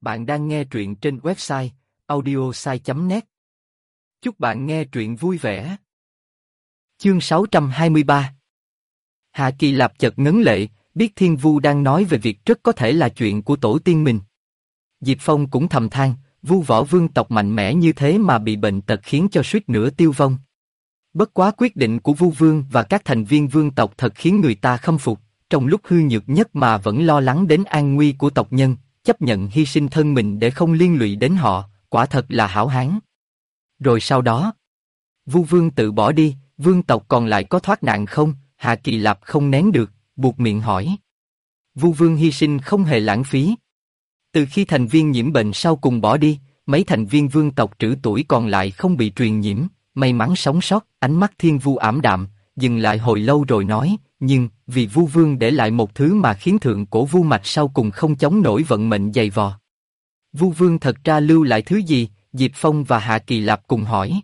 Bạn đang nghe truyện trên website audiosai.net. Chúc bạn nghe truyện vui vẻ. Chương 623. Hạ Kỳ Lạp chợt ngấn lệ, biết Thiên Vu đang nói về việc rất có thể là chuyện của tổ tiên mình. Diệp Phong cũng thầm than, Vu Võ vương tộc mạnh mẽ như thế mà bị bệnh tật khiến cho suýt nữa tiêu vong. Bất quá quyết định của Vu Vương và các thành viên vương tộc thật khiến người ta khâm phục, trong lúc hư nhược nhất mà vẫn lo lắng đến an nguy của tộc nhân, chấp nhận hy sinh thân mình để không liên lụy đến họ, quả thật là hảo hán. Rồi sau đó, Vu Vương tự bỏ đi, vương tộc còn lại có thoát nạn không? Hạ Kỳ Lạp không nén được, buột miệng hỏi. Vu Vương hy sinh không hề lãng phí. Từ khi thành viên nhiễm bệnh sau cùng bỏ đi, mấy thành viên vương tộc trữ tuổi còn lại không bị truyền nhiễm, may mắn sống sót. Ánh mắt Thiên Vu ảm đạm, dừng lại hồi lâu rồi nói, nhưng vì Vu Vương để lại một thứ mà khiến thượng cổ Vu mạch sau cùng không chống nổi vận mệnh dày vò. Vu Vương thật ra lưu lại thứ gì? Diệp Phong và Hạ Kỳ Lạp cùng hỏi.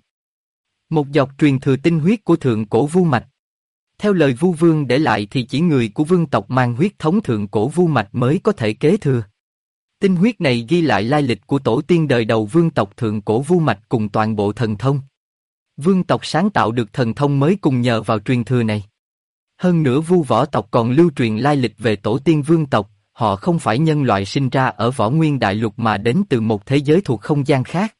Một giọt truyền thừa tinh huyết của thượng cổ Vu mạch. Theo lời Vu Vương để lại thì chỉ người của vương tộc mang huyết thống thượng cổ Vu mạch mới có thể kế thừa. Tinh huyết này ghi lại lai lịch của tổ tiên đời đầu vương tộc thượng cổ Vu mạch cùng toàn bộ thần thông. Vương tộc sáng tạo được thần thông mới cùng nhờ vào truyền thừa này. Hơn nữa Vu võ tộc còn lưu truyền lai lịch về tổ tiên vương tộc, họ không phải nhân loại sinh ra ở Võ Nguyên Đại Lục mà đến từ một thế giới thuộc không gian khác.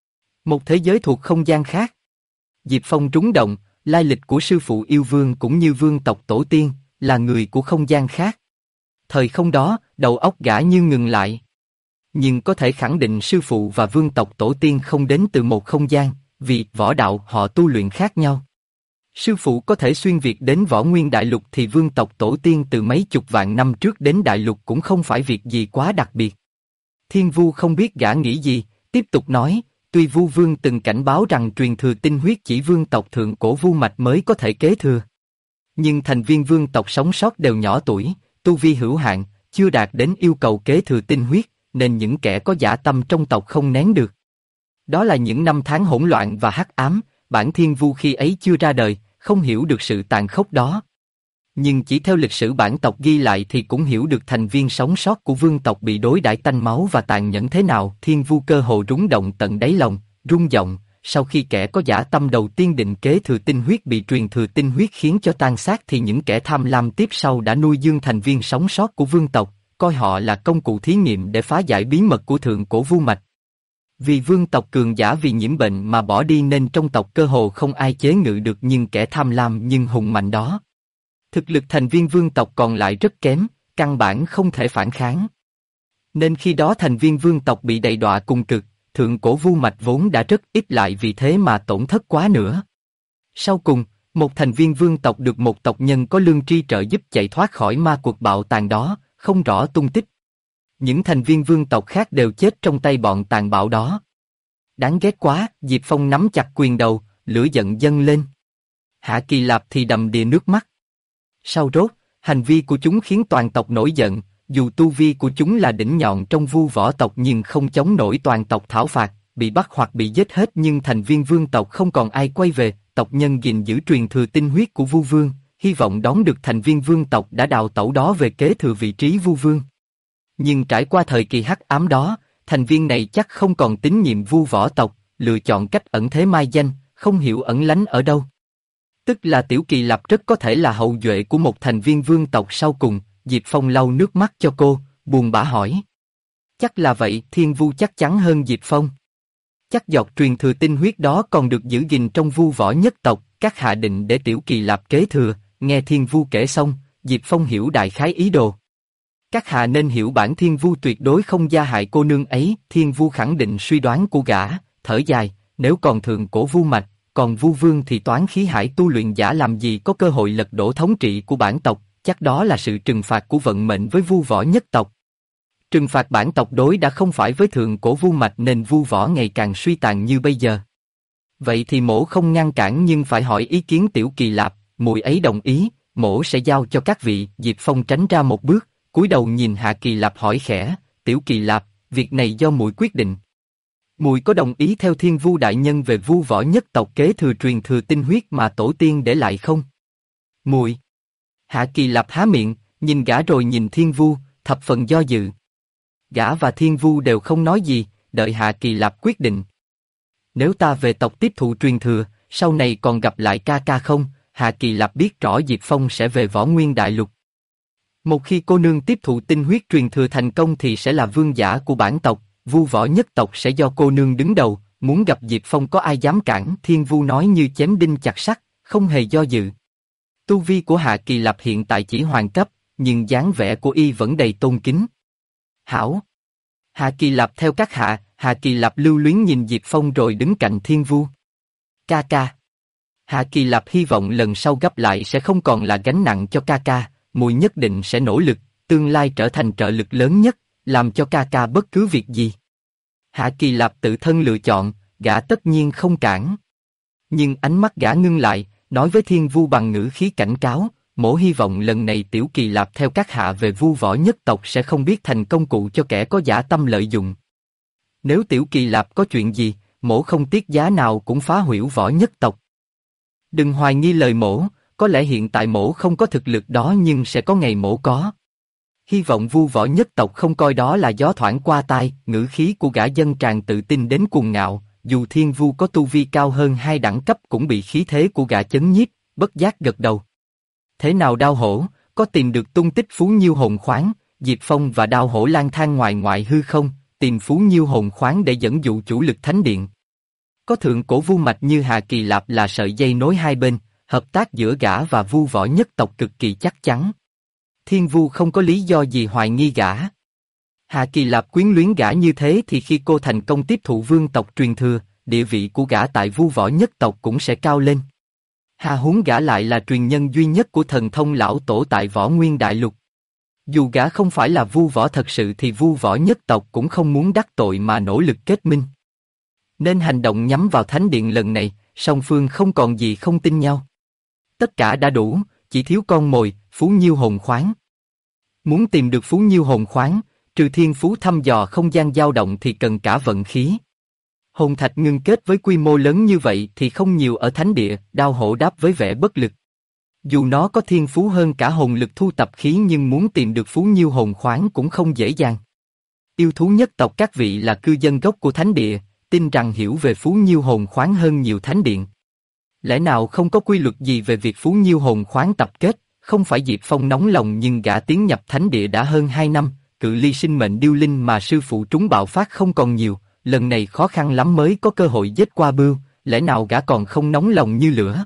Một thế giới thuộc không gian khác. Diệp Phong rúng động, lai lịch của sư phụ yêu vương cũng như vương tộc tổ tiên, là người của không gian khác. Thời không đó, đầu óc gã như ngừng lại. Nhưng có thể khẳng định sư phụ và vương tộc tổ tiên không đến từ một không gian, vì võ đạo họ tu luyện khác nhau. Sư phụ có thể xuyên việt đến Võ Nguyên Đại Lục thì vương tộc tổ tiên từ mấy chục vạn năm trước đến Đại Lục cũng không phải việc gì quá đặc biệt. Thiên Vu không biết gã nghĩ gì, tiếp tục nói, tuy Vu Vương từng cảnh báo rằng truyền thừa tinh huyết chỉ vương tộc thượng cổ Vu mạch mới có thể kế thừa. Nhưng thành viên vương tộc sống sót đều nhỏ tuổi, tu vi hữu hạn, chưa đạt đến yêu cầu kế thừa tinh huyết, nên những kẻ có dã tâm trong tộc không nén được. Đó là những năm tháng hỗn loạn và hắc ám, bản Thiên Vu khi ấy chưa ra đời, không hiểu được sự tàn khốc đó. Nhưng chỉ theo lịch sử bản tộc ghi lại thì cũng hiểu được thành viên sống sót của vương tộc bị đối đãi tanh máu và tàn nhẫn thế nào. Thiên Vu cơ hồ rúng động tận đáy lòng, rung giọng, sau khi kẻ có dã tâm đầu tiên định kế thừa tinh huyết bị truyền thừa tinh huyết khiến cho tan xác thì những kẻ tham lam tiếp sau đã nuôi dưỡng thành viên sống sót của vương tộc, coi họ là công cụ thí nghiệm để phá giải bí mật của thượng cổ Vu mạch. Vì vương tộc cường giả vì nhiễm bệnh mà bỏ đi nên trong tộc cơ hồ không ai chế ngự được nhưng kẻ tham lam nhưng hùng mạnh đó. Thực lực thành viên vương tộc còn lại rất kém, căn bản không thể phản kháng. Nên khi đó thành viên vương tộc bị đầy đọa cùng cực, thượng cổ Vu mạch vốn đã rất ít lại vì thế mà tổn thất quá nữa. Sau cùng, một thành viên vương tộc được một tộc nhân có lương tri trợ giúp chạy thoát khỏi ma cuộc bạo tàn đó, không rõ tung tích. Những thành viên vương tộc khác đều chết trong tay bọn tàn bạo đó. Đáng ghét quá, Diệp Phong nắm chặt quyền đầu, lửa giận dâng lên. Hạ Kỳ Lạp thì đầm đìa nước mắt. Sau rốt, hành vi của chúng khiến toàn tộc nổi giận, dù tu vi của chúng là đỉnh nhọn trong Vu võ tộc nhưng không chống nổi toàn tộc thảo phạt, bị bắt hoặc bị giết hết nhưng thành viên vương tộc không còn ai quay về, tộc nhân gìn giữ truyền thừa tinh huyết của Vu Vương, hy vọng đón được thành viên vương tộc đã đào tẩu đó về kế thừa vị trí Vu Vương. Nhưng trải qua thời kỳ hắc ám đó, thành viên này chắc không còn tín nhiệm Vu võ tộc, lựa chọn cách ẩn thế mai danh, không hiểu ẩn lánh ở đâu. Tức là Tiểu Kỳ Lạp rất có thể là hậu duệ của một thành viên vương tộc sau cùng. Diệp Phong lau nước mắt cho cô, buồn bã hỏi. Chắc là vậy, Thiên Vu chắc chắn hơn Diệp Phong. Chắc giọt truyền thừa tinh huyết đó còn được giữ gìn trong Vu võ nhất tộc, các hạ định để Tiểu Kỳ Lạp kế thừa. Nghe Thiên Vu kể xong, Diệp Phong hiểu đại khái ý đồ. Các hạ nên hiểu bản Thiên Vu tuyệt đối không gia hại cô nương ấy. Thiên Vu khẳng định suy đoán của gã, thở dài, nếu còn thượng cổ Vu mạch, còn Vu Vương thì toán khí hải tu luyện giả làm gì có cơ hội lật đổ thống trị của bản tộc, chắc đó là sự trừng phạt của vận mệnh với Vu võ nhất tộc. Trừng phạt bản tộc đối đã không phải với thượng cổ Vu mạch nên Vu võ ngày càng suy tàn như bây giờ. Vậy thì mỗ không ngăn cản nhưng phải hỏi ý kiến Tiểu Kỳ Lạp, muội ấy đồng ý, mỗ sẽ giao cho các vị. Diệp Phong tránh ra một bước, cúi đầu nhìn Hạ Kỳ Lạp hỏi khẽ, Tiểu Kỳ Lạp, việc này do muội quyết định. Muội có đồng ý theo Thiên Vu đại nhân về Vu võ nhất tộc kế thừa truyền thừa tinh huyết mà tổ tiên để lại không? Muội. Hạ Kỳ Lạp há miệng, nhìn gã rồi nhìn Thiên Vu, thập phần do dự. Gã và Thiên Vu đều không nói gì, đợi Hạ Kỳ Lạp quyết định. Nếu ta về tộc tiếp thụ truyền thừa, sau này còn gặp lại ca ca không? Hạ Kỳ Lạp biết rõ Diệp Phong sẽ về Võ Nguyên Đại Lục. Một khi cô nương tiếp thụ tinh huyết truyền thừa thành công thì sẽ là vương giả của bản tộc, Vu Võ nhất tộc sẽ do cô nương đứng đầu, muốn gặp Diệp Phong có ai dám cản? Thiên Vu nói như chém đinh chặt sắt, không hề do dự. Tu vi của Hạ Kỳ Lạp hiện tại chỉ hoàng cấp, nhưng dáng vẻ của y vẫn đầy tôn kính. Hảo! Hạ Kỳ Lạp theo các Hạ Kỳ Lạp lưu luyến nhìn Diệp Phong rồi đứng cạnh Thiên Vu. Ca ca! Hạ Kỳ Lạp hy vọng lần sau gặp lại sẽ không còn là gánh nặng cho ca ca, muội nhất định sẽ nỗ lực, tương lai trở thành trợ lực lớn nhất, làm cho ca ca bất cứ việc gì. Hạ Kỳ Lạp tự thân lựa chọn, gã tất nhiên không cản. Nhưng ánh mắt gã ngưng lại, nói với Thiên Vu bằng ngữ khí cảnh cáo, mỗ hy vọng lần này Tiểu Kỳ Lạp theo các hạ về Vu Võ nhất tộc sẽ không biết thành công cụ cho kẻ có dã tâm lợi dụng. Nếu Tiểu Kỳ Lạp có chuyện gì, mỗ không tiếc giá nào cũng phá hủy Võ nhất tộc. Đừng hoài nghi lời mỗ, có lẽ hiện tại mỗ không có thực lực đó nhưng sẽ có ngày mỗ có. Hy vọng Vu Võ nhất tộc không coi đó là gió thoảng qua tai, ngữ khí của gã dân tràn tự tin đến cuồng ngạo, dù Thiên Vu có tu vi cao hơn 2 đẳng cấp cũng bị khí thế của gã chấn nhiếp, bất giác gật đầu. Thế nào Đao Hổ, có tìm được tung tích Phú Nhiêu hồn khoáng? Diệp Phong và Đao Hổ lang thang ngoại hư không, tìm Phú Nhiêu hồn khoáng để dẫn dụ chủ lực thánh điện. Có thượng cổ vu mạch như Hạ Kỳ Lạp là sợi dây nối hai bên, hợp tác giữa gã và Vu Võ nhất tộc cực kỳ chắc chắn. Thiên Vu không có lý do gì hoài nghi gã. Hạ Kỳ Lạp quyến luyến gã như thế thì khi cô thành công tiếp thụ vương tộc truyền thừa, địa vị của gã tại Vu Võ nhất tộc cũng sẽ cao lên. Hà huống gã lại là truyền nhân duy nhất của thần thông lão tổ tại Võ Nguyên Đại Lục. Dù gã không phải là Vu Võ thật sự thì Vu Võ nhất tộc cũng không muốn đắc tội mà nỗ lực kết minh. Nên hành động nhắm vào thánh điện lần này, song phương không còn gì không tin nhau. Tất cả đã đủ, chỉ thiếu con mồi, Phú Nhiêu hồn khoáng. Muốn tìm được Phú Nhiêu hồn khoáng, trừ thiên phú thăm dò không gian dao động thì cần cả vận khí. Hồn thạch ngưng kết với quy mô lớn như vậy thì không nhiều ở thánh địa, Đao Hổ đáp với vẻ bất lực. Dù nó có thiên phú hơn cả hồn lực thu tập khí nhưng muốn tìm được Phú Nhiêu hồn khoáng cũng không dễ dàng. Yêu thú nhất tộc các vị là cư dân gốc của thánh địa, tin rằng hiểu về Phú Nhiêu hồn khoáng hơn nhiều thánh điện. Lẽ nào không có quy luật gì về việc Phú Nhiêu hồn khoáng tập kết? Không phải Diệp Phong nóng lòng nhưng gã tiến nhập thánh địa đã hơn 2 năm, cự ly sinh mệnh điêu linh mà sư phụ trúng bạo phát không còn nhiều, lần này khó khăn lắm mới có cơ hội giết qua Bưu, lẽ nào gã còn không nóng lòng như lửa?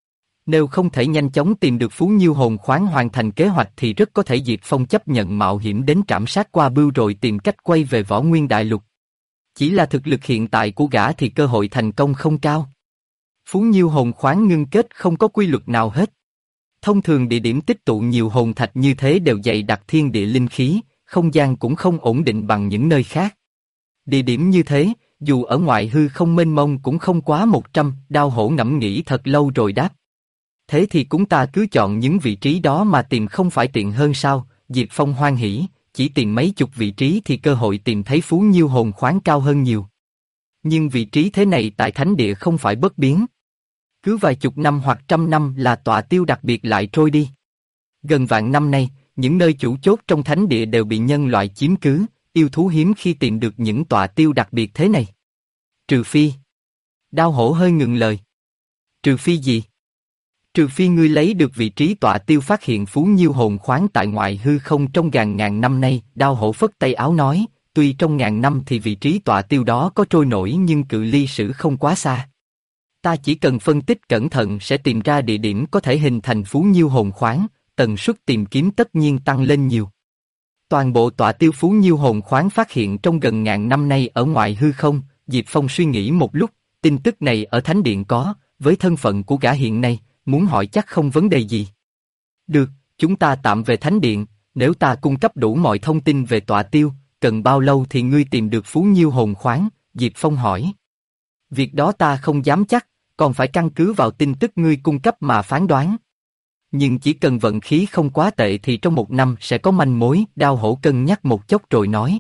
Nếu không thể nhanh chóng tìm được Phú Nhiêu hồn khoáng hoàn thành kế hoạch thì rất có thể Diệp Phong chấp nhận mạo hiểm đến trảm sát qua Bưu rồi tìm cách quay về Võ Nguyên Đại Lục. Chỉ là thực lực hiện tại của gã thì cơ hội thành công không cao. Phú Nhiêu hồn khoáng ngưng kết không có quy luật nào hết. Thông thường địa điểm tích tụ nhiều hồn thạch như thế đều dày đặc thiên địa linh khí, không gian cũng không ổn định bằng những nơi khác. Địa điểm như thế, dù ở ngoại hư không mênh mông cũng không quá 100, Đao Hổ ngẫm nghĩ thật lâu rồi đáp. Thế thì chúng ta cứ chọn những vị trí đó mà tìm không phải tiện hơn sao? Diệp Phong hoan hỉ, chỉ tìm mấy chục vị trí thì cơ hội tìm thấy Phú Nhiêu hồn khoáng cao hơn nhiều. Nhưng vị trí thế này tại thánh địa không phải bất biến. Cứ vài chục năm hoặc trăm năm là tọa tiêu đặc biệt lại trôi đi. Gần vạn năm nay, những nơi chủ chốt trong thánh địa đều bị nhân loại chiếm cứ, yêu thú hiếm khi tìm được những tọa tiêu đặc biệt thế này. Trừ phi. Đao Hổ hơi ngừng lời. Trừ phi gì? Trừ phi ngươi lấy được vị trí tọa tiêu phát hiện Phú Nhiêu hồn khoáng tại ngoại hư không trong ngàn năm nay, Đao Hổ phất tay áo nói, tuy trong ngàn năm thì vị trí tọa tiêu đó có trôi nổi nhưng cự ly sử không quá xa. Ta chỉ cần phân tích cẩn thận sẽ tìm ra địa điểm có thể hình thành Phú Nhiêu hồn khoáng, tần suất tìm kiếm tất nhiên tăng lên nhiều. Toàn bộ tọa tiêu Phú Nhiêu hồn khoáng phát hiện trong gần ngàn năm nay ở ngoại hư không, Diệp Phong suy nghĩ một lúc, tin tức này ở thánh điện có, với thân phận của gã hiện nay, muốn hỏi chắc không vấn đề gì. Được, chúng ta tạm về thánh điện, nếu ta cung cấp đủ mọi thông tin về tọa tiêu, cần bao lâu thì ngươi tìm được Phú Nhiêu hồn khoáng? Diệp Phong hỏi. Việc đó ta không dám chắc, còn phải căn cứ vào tin tức ngươi cung cấp mà phán đoán. Nhưng chỉ cần vận khí không quá tệ thì trong 1 năm sẽ có manh mối. Đao Hổ cân nhắc một chốc rồi nói.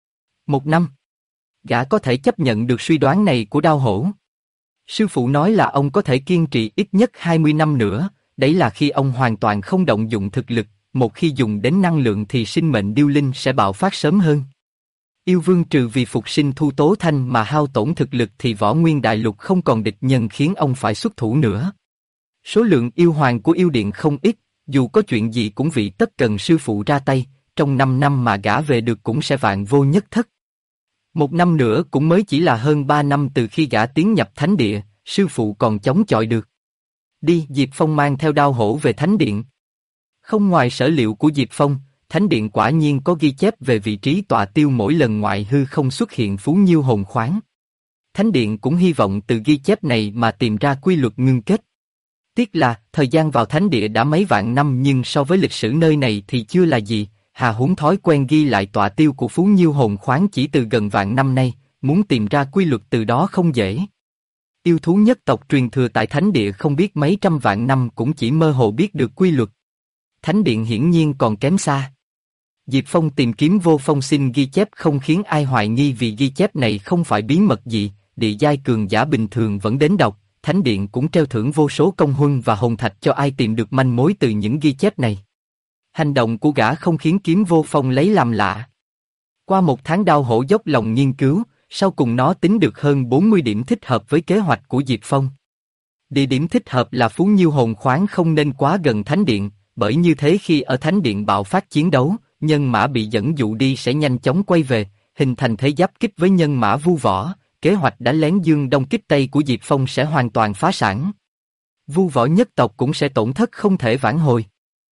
1 năm? Gã có thể chấp nhận được suy đoán này của Đao Hổ. Sư phụ nói là ông có thể kiên trì ít nhất 20 năm nữa, đấy là khi ông hoàn toàn không động dụng thực lực, một khi dùng đến năng lượng thì sinh mệnh điêu linh sẽ bạo phát sớm hơn. Yêu vương trừ vì phục sinh Thu Tố Thanh mà hao tổn thực lực thì Võ Nguyên Đại Lục không còn địch nhân khiến ông phải xuất thủ nữa. Số lượng yêu hoàng của yêu điện không ít, dù có chuyện gì cũng vị tất cần sư phụ ra tay, trong 5 năm mà gã về được cũng sẽ vạn vô nhất thất. 1 năm nữa cũng mới chỉ là hơn 3 năm từ khi gã tiến nhập thánh địa, sư phụ còn chống chọi được. Đi, Diệp Phong mang theo đao hổ về thánh điện. Không ngoài sở liệu của Diệp Phong, thánh điện quả nhiên có ghi chép về vị trí tọa tiêu mỗi lần ngoại hư không xuất hiện phú nhiêu hồn khoáng. Thánh điện cũng hy vọng từ ghi chép này mà tìm ra quy luật ngưng kết. Tiếc là, thời gian vào thánh địa đã mấy vạn năm nhưng so với lịch sử nơi này thì chưa là gì, hà huống thói quen ghi lại tọa tiêu của phú nhiêu hồn khoáng chỉ từ gần vạn năm nay, muốn tìm ra quy luật từ đó không dễ. Yêu thú nhất tộc truyền thừa tại thánh địa không biết mấy trăm vạn năm cũng chỉ mơ hồ biết được quy luật. Thánh điện hiển nhiên còn kém xa. Diệp Phong tìm kiếm vô phong sinh ghi chép không khiến ai hoài nghi vì ghi chép này không phải bí mật gì, địa giai cường giả bình thường vẫn đến đọc, thánh điện cũng treo thưởng vô số công huân và hồn thạch cho ai tìm được manh mối từ những ghi chép này. Hành động của gã không khiến kiếm vô phong lấy làm lạ. Qua 1 tháng đao hổ dốc lòng nghiên cứu, sau cùng nó tính được hơn 40 điểm thích hợp với kế hoạch của Diệp Phong. Địa điểm thích hợp là phú nhiêu hồn khoáng không nên quá gần thánh điện, bởi như thế khi ở thánh điện bạo phát chiến đấu, nhân mã bị dẫn dụ đi sẽ nhanh chóng quay về, hình thành thế giáp kích với nhân mã vu võ, kế hoạch đánh lén dương đông kích tây của Diệp Phong sẽ hoàn toàn phá sản. Vu võ nhất tộc cũng sẽ tổn thất không thể vãn hồi.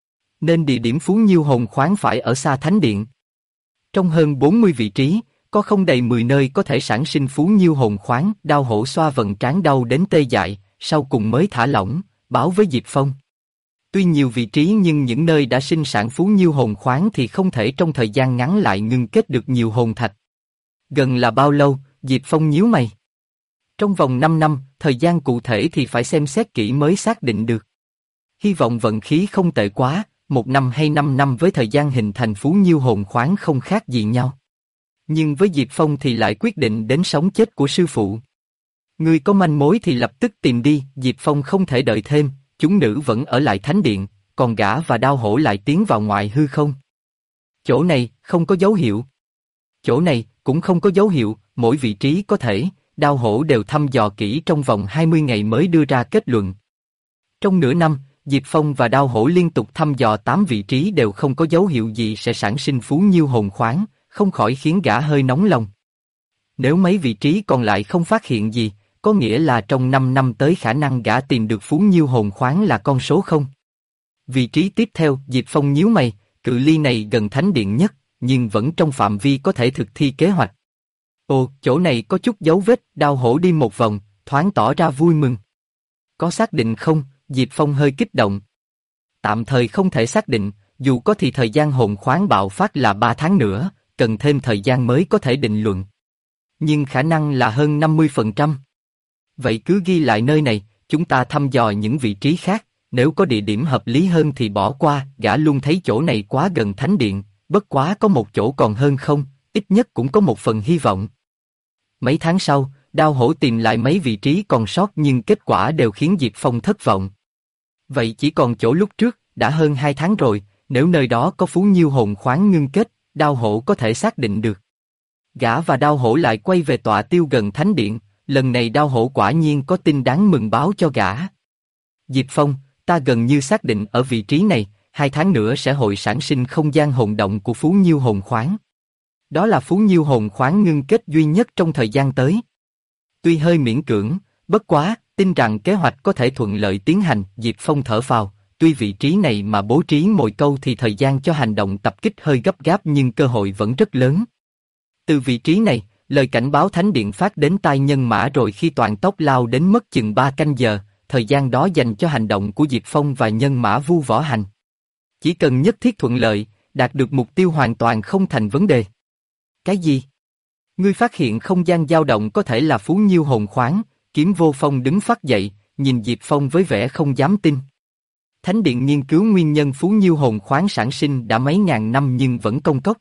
Nên địa điểm phú nhiêu hồn khoáng phải ở xa thánh điện. Trong hơn 40 vị trí, có không đầy 10 nơi có thể sản sinh phú nhiêu hồn khoáng, đao hổ xoa vận trán đau đến tê dại, sau cùng mới thả lỏng, báo với Diệp Phong. Tuy nhiều vị trí nhưng những nơi đã sinh sản phú nhiêu hồn khoáng thì không thể trong thời gian ngắn lại ngưng kết được nhiều hồn thạch. Gần là bao lâu, Diệp Phong nhíu mày. Trong vòng 5 năm, thời gian cụ thể thì phải xem xét kỹ mới xác định được. Hy vọng vận khí không tệ quá, 1 năm hay 5 năm với thời gian hình thành phú nhiêu hồn khoáng không khác gì nhau. Nhưng với Diệp Phong thì lại quyết định đến sống chết của sư phụ. Người có manh mối thì lập tức tìm đi, Diệp Phong không thể đợi thêm, chúng nữ vẫn ở lại thánh điện, còn gã và đao hổ lại tiến vào ngoại hư không. Chỗ này, không có dấu hiệu. Chỗ này, cũng không có dấu hiệu, mỗi vị trí có thể, đao hổ đều thăm dò kỹ trong vòng 20 ngày mới đưa ra kết luận. Trong nửa năm, Diệp Phong và đao hổ liên tục thăm dò 8 vị trí đều không có dấu hiệu gì sẽ sản sinh phú nhiêu hồn khoáng, không khỏi khiến gã hơi nóng lòng. Nếu mấy vị trí còn lại không phát hiện gì, có nghĩa là trong 5 năm tới khả năng gã tìm được phú nhiêu hồn khoáng là con số 0. Vị trí tiếp theo, Diệp Phong nhíu mày, cự ly này gần thánh điện nhất, nhưng vẫn trong phạm vi có thể thực thi kế hoạch. Ồ, chỗ này có chút dấu vết, đao hổ đi một vòng, thoáng tỏ ra vui mừng. Có xác định không? Diệp Phong hơi kích động. Tạm thời không thể xác định, dù có thì thời gian hồn khoáng bạo phát là 3 tháng nữa, cần thêm thời gian mới có thể định luận. Nhưng khả năng là hơn 50%. Vậy cứ ghi lại nơi này, chúng ta thăm dò những vị trí khác, nếu có địa điểm hợp lý hơn thì bỏ qua, gã luôn thấy chỗ này quá gần thánh điện, bất quá có một chỗ còn hơn không, ít nhất cũng có một phần hy vọng. Mấy tháng sau, đao hổ tìm lại mấy vị trí còn sót nhưng kết quả đều khiến Diệp Phong thất vọng. Vậy chỉ còn chỗ lúc trước, đã hơn 2 tháng rồi, nếu nơi đó có phú nhiêu hồn khoáng ngưng kết, đao hổ có thể xác định được. Gã và đao hổ lại quay về tọa tiêu gần thánh điện, lần này đao hổ quả nhiên có tin đáng mừng báo cho gã. Diệp Phong, ta gần như xác định ở vị trí này, 2 tháng nữa sẽ hội sản sinh không gian hồn động của phú nhiêu hồn khoáng. Đó là phú nhiêu hồn khoáng ngưng kết duy nhất trong thời gian tới. Tuy hơi miễn cưỡng, bất quá, tin rằng kế hoạch có thể thuận lợi tiến hành, Diệp Phong thở phào, tuy vị trí này mà bố trí mồi câu thì thời gian cho hành động tập kích hơi gấp gáp nhưng cơ hội vẫn rất lớn. Từ vị trí này, lời cảnh báo thánh điện phát đến tai nhân mã rồi khi toàn tốc lao đến mất chừng 3 canh giờ, thời gian đó dành cho hành động của Diệp Phong và nhân mã vu võ hành. Chỉ cần nhất thiết thuận lợi, đạt được mục tiêu hoàn toàn không thành vấn đề. Cái gì? Ngươi phát hiện không gian dao động có thể là phú nhiêu hồn khoáng, Kiếm Vô Phong đứng phắt dậy, nhìn Diệp Phong với vẻ không dám tin. Thánh điện nghiên cứu nguyên nhân phú nhiêu hồn khoáng sản sinh đã mấy ngàn năm nhưng vẫn công cốc.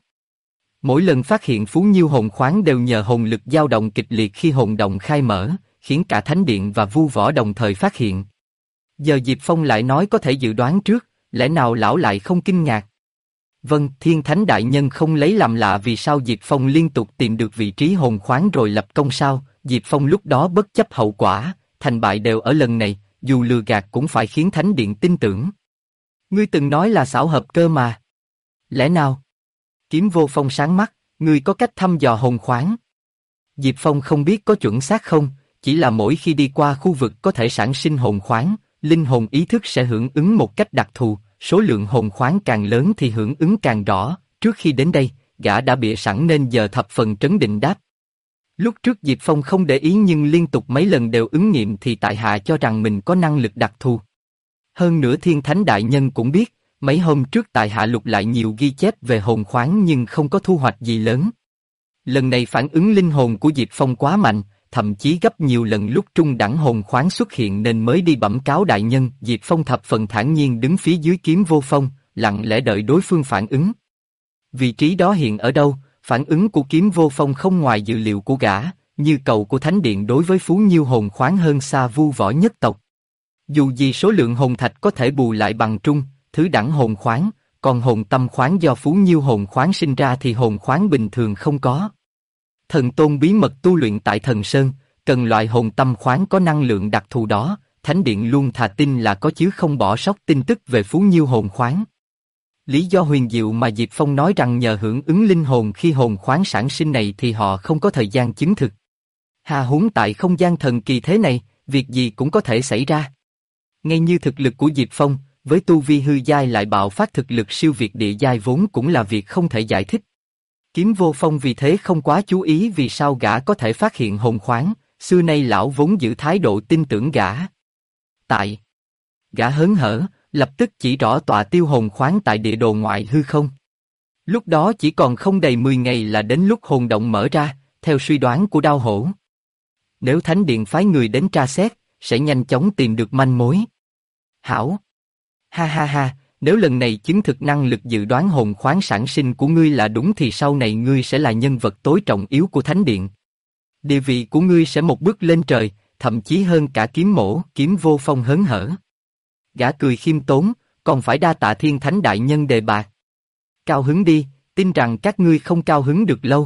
Mỗi lần phát hiện phú nhiêu hồn khoáng đều nhờ hồn lực dao động kịch liệt khi hồn động khai mở, khiến cả thánh điện và vu võ đồng thời phát hiện. Giờ Diệp Phong lại nói có thể dự đoán trước, lẽ nào lão lại không kinh ngạc? Vâng, Thiên Thánh Đại Nhân không lấy làm lạ vì sao Diệp Phong liên tục tìm được vị trí hồn khoáng rồi lập công sao, Diệp Phong lúc đó bất chấp hậu quả, thành bại đều ở lần này, dù lừa gạt cũng phải khiến Thánh Điện tin tưởng. Ngươi từng nói là xảo hợp cơ mà. Lẽ nào? Kiếm Vô Phong sáng mắt, ngươi có cách thăm dò hồn khoáng. Diệp Phong không biết có chuẩn xác không, chỉ là mỗi khi đi qua khu vực có thể sản sinh hồn khoáng, linh hồn ý thức sẽ hưởng ứng một cách đặc thù, số lượng hồn khoáng càng lớn thì hưởng ứng càng rõ, trước khi đến đây, gã đã bịa sẵn nên giờ thập phần trấn định đáp. Lúc trước Diệp Phong không để ý nhưng liên tục mấy lần đều ứng nghiệm thì tại hạ cho rằng mình có năng lực đặc thù. Hơn nữa Thiên Thánh Đại Nhân cũng biết, mấy hôm trước tại hạ lục lại nhiều ghi chép về hồn khoáng nhưng không có thu hoạch gì lớn. Lần này phản ứng linh hồn của Diệp Phong quá mạnh, thậm chí gấp nhiều lần lúc trung đẳng hồn khoáng xuất hiện nên mới đi bẩm cáo đại nhân. Diệp Phong thập phần thản nhiên đứng phía dưới Kiếm Vô Phong, lặng lẽ đợi đối phương phản ứng. Vị trí đó hiện ở đâu, phản ứng của Kiếm Vô Phong không ngoài dự liệu của gã, như cầu của Thánh Điện đối với Phú Nhiêu hồn khoáng hơn xa Vu Võ nhất tộc. Dù gì số lượng hồn thạch có thể bù lại bằng trung, thứ đẳng hồn khoáng, còn hồn tâm khoáng do Phú Nhiêu hồn khoáng sinh ra thì hồn khoáng bình thường không có. Thần Tôn bí mật tu luyện tại Thần Sơn, cần loại hồn tâm khoáng có năng lượng đặc thù đó, Thánh Điện luôn thà tin là có chứ không bỏ sót tin tức về Phú Nhiêu hồn khoáng. Lý do huyền diệu mà Diệp Phong nói rằng nhờ hưởng ứng linh hồn khi hồn khoáng sản sinh này thì họ không có thời gian chứng thực. Hà huống tại không gian thần kỳ thế này, việc gì cũng có thể xảy ra. Ngay như thực lực của Diệp Phong, với tu vi hư giai lại bạo phát thực lực siêu việt địa giai vốn cũng là việc không thể giải thích. Kiếm Vô Phong vì thế không quá chú ý vì sao gã có thể phát hiện hồn khoáng, xưa nay lão vốn giữ thái độ tin tưởng gã. Gã hớn hở, lập tức chỉ rõ tọa tiêu hồn khoáng tại địa đồ ngoại hư không. Lúc đó chỉ còn không đầy 10 ngày là đến lúc hồn động mở ra, theo suy đoán của Đao Hổ. Nếu Thánh Điện phái người đến tra xét, sẽ nhanh chóng tìm được manh mối. Hảo! Ha ha ha, nếu lần này chứng thực năng lực dự đoán hồn khoáng sản sinh của ngươi là đúng thì sau này ngươi sẽ là nhân vật tối trọng yếu của Thánh Điện. Địa vị của ngươi sẽ một bước lên trời, thậm chí hơn cả Kiếm Mỗ. Kiếm Vô Phong hớn hở. Gã cười khiêm tốn, còn phải đa tạ Thiên Thánh Đại Nhân đề bạt. Cao hứng đi, tin rằng các ngươi không cao hứng được lâu.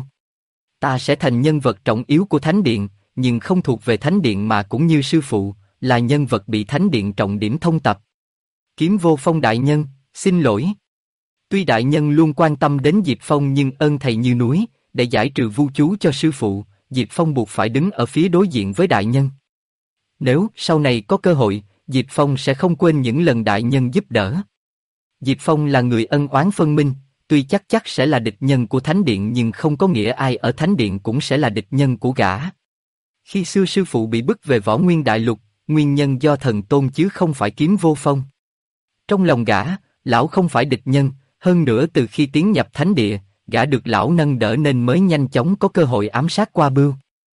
Ta sẽ thành nhân vật trọng yếu của Thánh Điện, nhưng không thuộc về Thánh Điện mà cũng như sư phụ, là nhân vật bị Thánh Điện trọng điểm thông tập. Kiếm Vô Phong Đại Nhân, xin lỗi. Tuy Đại Nhân luôn quan tâm đến Diệp Phong nhưng ơn thầy như núi, để giải trừ vu chú cho sư phụ, Diệp Phong buộc phải đứng ở phía đối diện với Đại Nhân. Nếu sau này có cơ hội, Diệp Phong sẽ không quên những lần Đại Nhân giúp đỡ. Diệp Phong là người ân oán phân minh, tuy chắc sẽ là địch nhân của Thánh Điện nhưng không có nghĩa ai ở Thánh Điện cũng sẽ là địch nhân của gã. Khi xưa sư phụ bị bức về Võ Nguyên Đại Lục, nguyên nhân do Thần Tôn chứ không phải Kiếm Vô Phong. Trong lòng gã, lão không phải địch nhân, hơn nữa từ khi tiến nhập Thánh Địa, gã được lão nâng đỡ nên mới nhanh chóng có cơ hội ám sát qua bưu.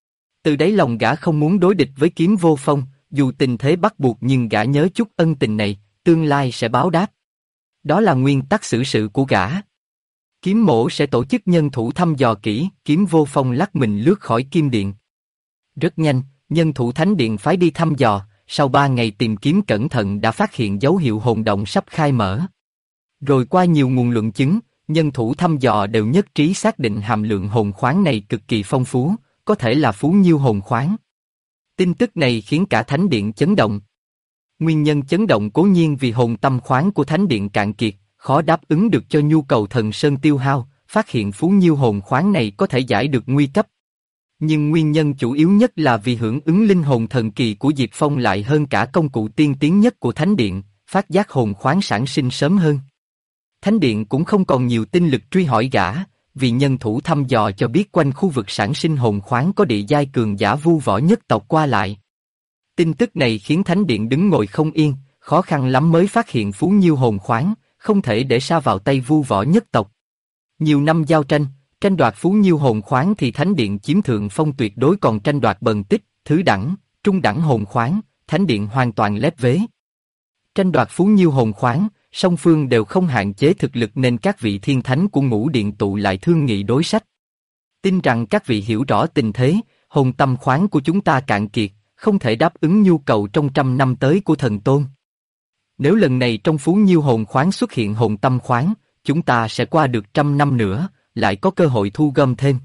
Từ đáy lòng gã không muốn đối địch với Kiếm Vô Phong, dù tình thế bắt buộc nhưng gã nhớ chút ân tình này, tương lai sẽ báo đáp. Đó là nguyên tắc xử sự của gã. Kiếm Mỗ sẽ tổ chức nhân thủ thăm dò kỹ. Kiếm Vô Phong lắc mình lướt khỏi Kim Điện. Rất nhanh, nhân thủ Thánh Điện phái đi thăm dò, sau 3 ngày tìm kiếm cẩn thận đã phát hiện dấu hiệu hồn động sắp khai mở. Rồi qua nhiều nguồn luận chứng, nhân thủ thăm dò đều nhất trí xác định hàm lượng hồn khoáng này cực kỳ phong phú, có thể là Phú Nhiêu hồn khoáng. Tin tức này khiến cả Thánh Điện chấn động. Nguyên nhân chấn động cố nhiên vì hồn tâm khoáng của Thánh Điện cạn kiệt, khó đáp ứng được cho nhu cầu Thần Sơn tiêu hao, phát hiện Phú Nhiêu hồn khoáng này có thể giải được nguy cấp. Nhưng nguyên nhân chủ yếu nhất là vì hưởng ứng linh hồn thần kỳ của Diệp Phong lại hơn cả công cụ tiên tiến nhất của Thánh Điện, phát giác hồn khoáng sản sinh sớm hơn. Thánh Điện cũng không còn nhiều tinh lực truy hỏi gã, vì nhân thủ thăm dò cho biết quanh khu vực sản sinh hồn khoáng có địa giai cường giả Vu Võ nhất tộc qua lại. Tin tức này khiến Thánh Điện đứng ngồi không yên, khó khăn lắm mới phát hiện Phú Nhiêu hồn khoáng, không thể để sa vào tay Vu Võ nhất tộc. Nhiều năm giao tranh đoạt Phú Nhiêu hồn khoáng thì Thánh Điện chiếm thượng phong tuyệt đối, còn tranh đoạt bần tích, thứ đẳng, trung đẳng hồn khoáng, Thánh Điện hoàn toàn lép vế. Tranh đoạt Phú Nhiêu hồn khoáng, song phương đều không hạn chế thực lực nên các vị thiên thánh của Ngũ Điện tụ lại thương nghị đối sách. Tin rằng các vị hiểu rõ tình thế, hồn tâm khoáng của chúng ta cạn kiệt, không thể đáp ứng nhu cầu trong 100 năm tới của Thần Tôn. Nếu lần này trong Phú Nhiêu hồn khoáng xuất hiện hồn tâm khoáng, chúng ta sẽ qua được 100 năm nữa, lại có cơ hội thu gom thêm.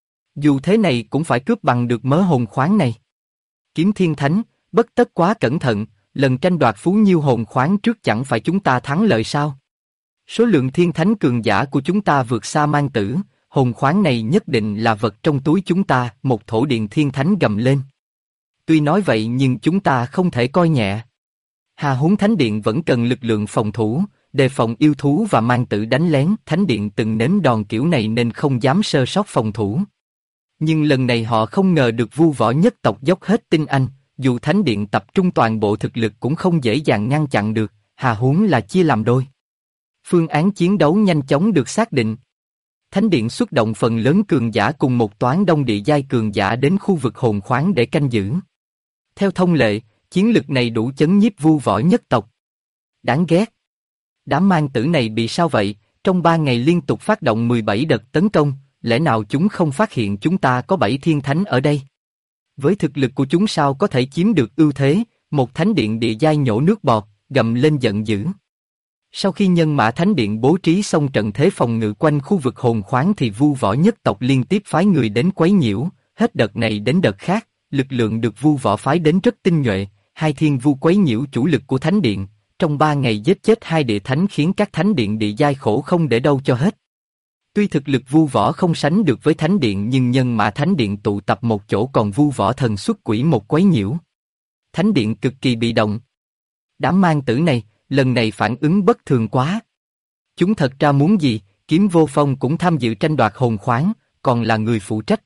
Dù thế này cũng phải cướp bằng được mớ hồn khoáng này. Kiếm Thiên Thánh, bất tất quá cẩn thận, lần tranh đoạt phú nhiêu hồn khoáng trước chẳng phải chúng ta thắng lợi sao? Số lượng thiên thánh cường giả của chúng ta vượt xa Mang Tử, hồn khoáng này nhất định là vật trong túi chúng ta, một thổ điện thiên thánh gầm lên. Tuy nói vậy nhưng chúng ta không thể coi nhẹ. Hà Huống Thánh Điện vẫn cần lực lượng phòng thủ, đề phòng yêu thú và Mang Tử đánh lén. Thánh Điện từng nếm đòn kiểu này nên không dám sơ sót phòng thủ. Nhưng lần này họ không ngờ được Vu Võ nhất tộc dốc hết tinh anh, dù Thánh Điện tập trung toàn bộ thực lực cũng không dễ dàng ngăn chặn được, hà huống là chia làm đôi. Phương án chiến đấu nhanh chóng được xác định. Thánh Điện xuất động phần lớn cường giả cùng một toán đông địa giai cường giả đến khu vực hồn khoáng để canh giữ. Theo thông lệ, chiến lực này đủ chấn nhiếp Vu Võ nhất tộc. Đáng ghét. Đám Mang Tử này bị sao vậy? Trong 3 ngày liên tục phát động 17 đợt tấn công, lẽ nào chúng không phát hiện chúng ta có 7 thiên thánh ở đây? Với thực lực của chúng sao có thể chiếm được ưu thế? Một thánh điện địa giai nhổ nước bọt, gầm lên giận dữ. Sau khi nhân mã thánh điện bố trí xong trận thế phòng ngự quanh khu vực hồn khoáng thì Vu Võ nhất tộc liên tiếp phái người đến quấy nhiễu, hết đợt này đến đợt khác, lực lượng được Vu Võ phái đến rất tinh nhuệ, hai thiên vu quấy nhiễu chủ lực của thánh điện, trong 3 ngày giết chết 2 địa thánh khiến các thánh điện địa giai khổ không để đâu cho hết. Tuy thực lực Vu Võ không sánh được với thánh điện nhưng nhân mã thánh điện tụ tập một chỗ còn Vu Võ thần xuất quỷ một quấy nhiễu. Thánh điện cực kỳ bị động. Đám Mang Tử này, lần này phản ứng bất thường quá. Chúng thật ra muốn gì? Kiếm Vô Phong cũng tham dự tranh đoạt hồn khoáng, còn là người phụ trách.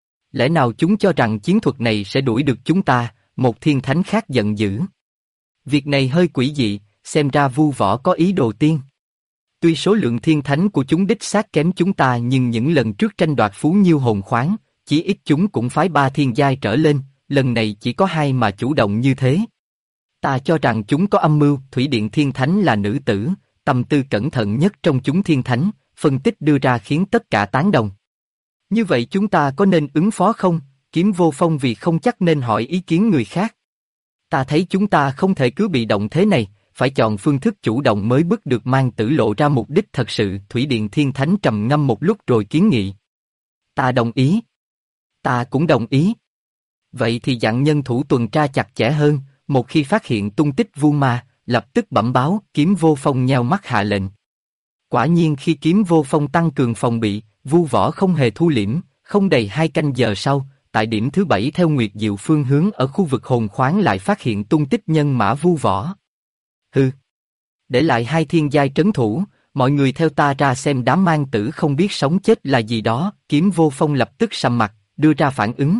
Lẽ nào chúng cho rằng chiến thuật này sẽ đuổi được chúng ta? Một thiên thánh khác giận dữ. Việc này hơi quỷ dị, xem ra Vu Võ có ý đồ tiên. Tuy số lượng thiên thánh của chúng đích xác kém chúng ta nhưng những lần trước tranh đoạt phú nhiêu hồn khoáng, chỉ ít chúng cũng phái 3 thiên giai trở lên, lần này chỉ có 2 mà chủ động như thế. Ta cho rằng chúng có âm mưu. Thủy Điện Thiên Thánh là nữ tử, tâm tư cẩn thận nhất trong chúng thiên thánh, phân tích đưa ra khiến tất cả tán đồng. Như vậy chúng ta có nên ứng phó không? Kiếm Vô Phong vì không chắc nên hỏi ý kiến người khác. Ta thấy chúng ta không thể cứ bị động thế này, phải chọn phương thức chủ động mới bức được Mang Tử lộ ra mục đích thật sự. Thủy Điện Thiên Thánh trầm ngâm một lúc rồi kiến nghị. Ta đồng ý. Ta cũng đồng ý. Vậy thì dặn nhân thủ tuần tra chặt chẽ hơn, một khi phát hiện tung tích Vu Ma, lập tức bẩm báo. Kiếm Vô Phong nheo mắt hạ lệnh. Quả nhiên khi Kiếm Vô Phong tăng cường phòng bị, Vu Võ không hề thu liễm, không đầy 2 canh giờ sau, tại điểm thứ 7 theo Nguyệt Diệu phương hướng ở khu vực hồn khoáng lại phát hiện tung tích nhân mã Vu Võ. Hừ, để lại 2 thiên giai trấn thủ, mọi người theo ta ra xem đám Mang Tử không biết sống chết là gì đó. Kiếm Vô Phong lập tức sầm mặt, đưa ra phản ứng.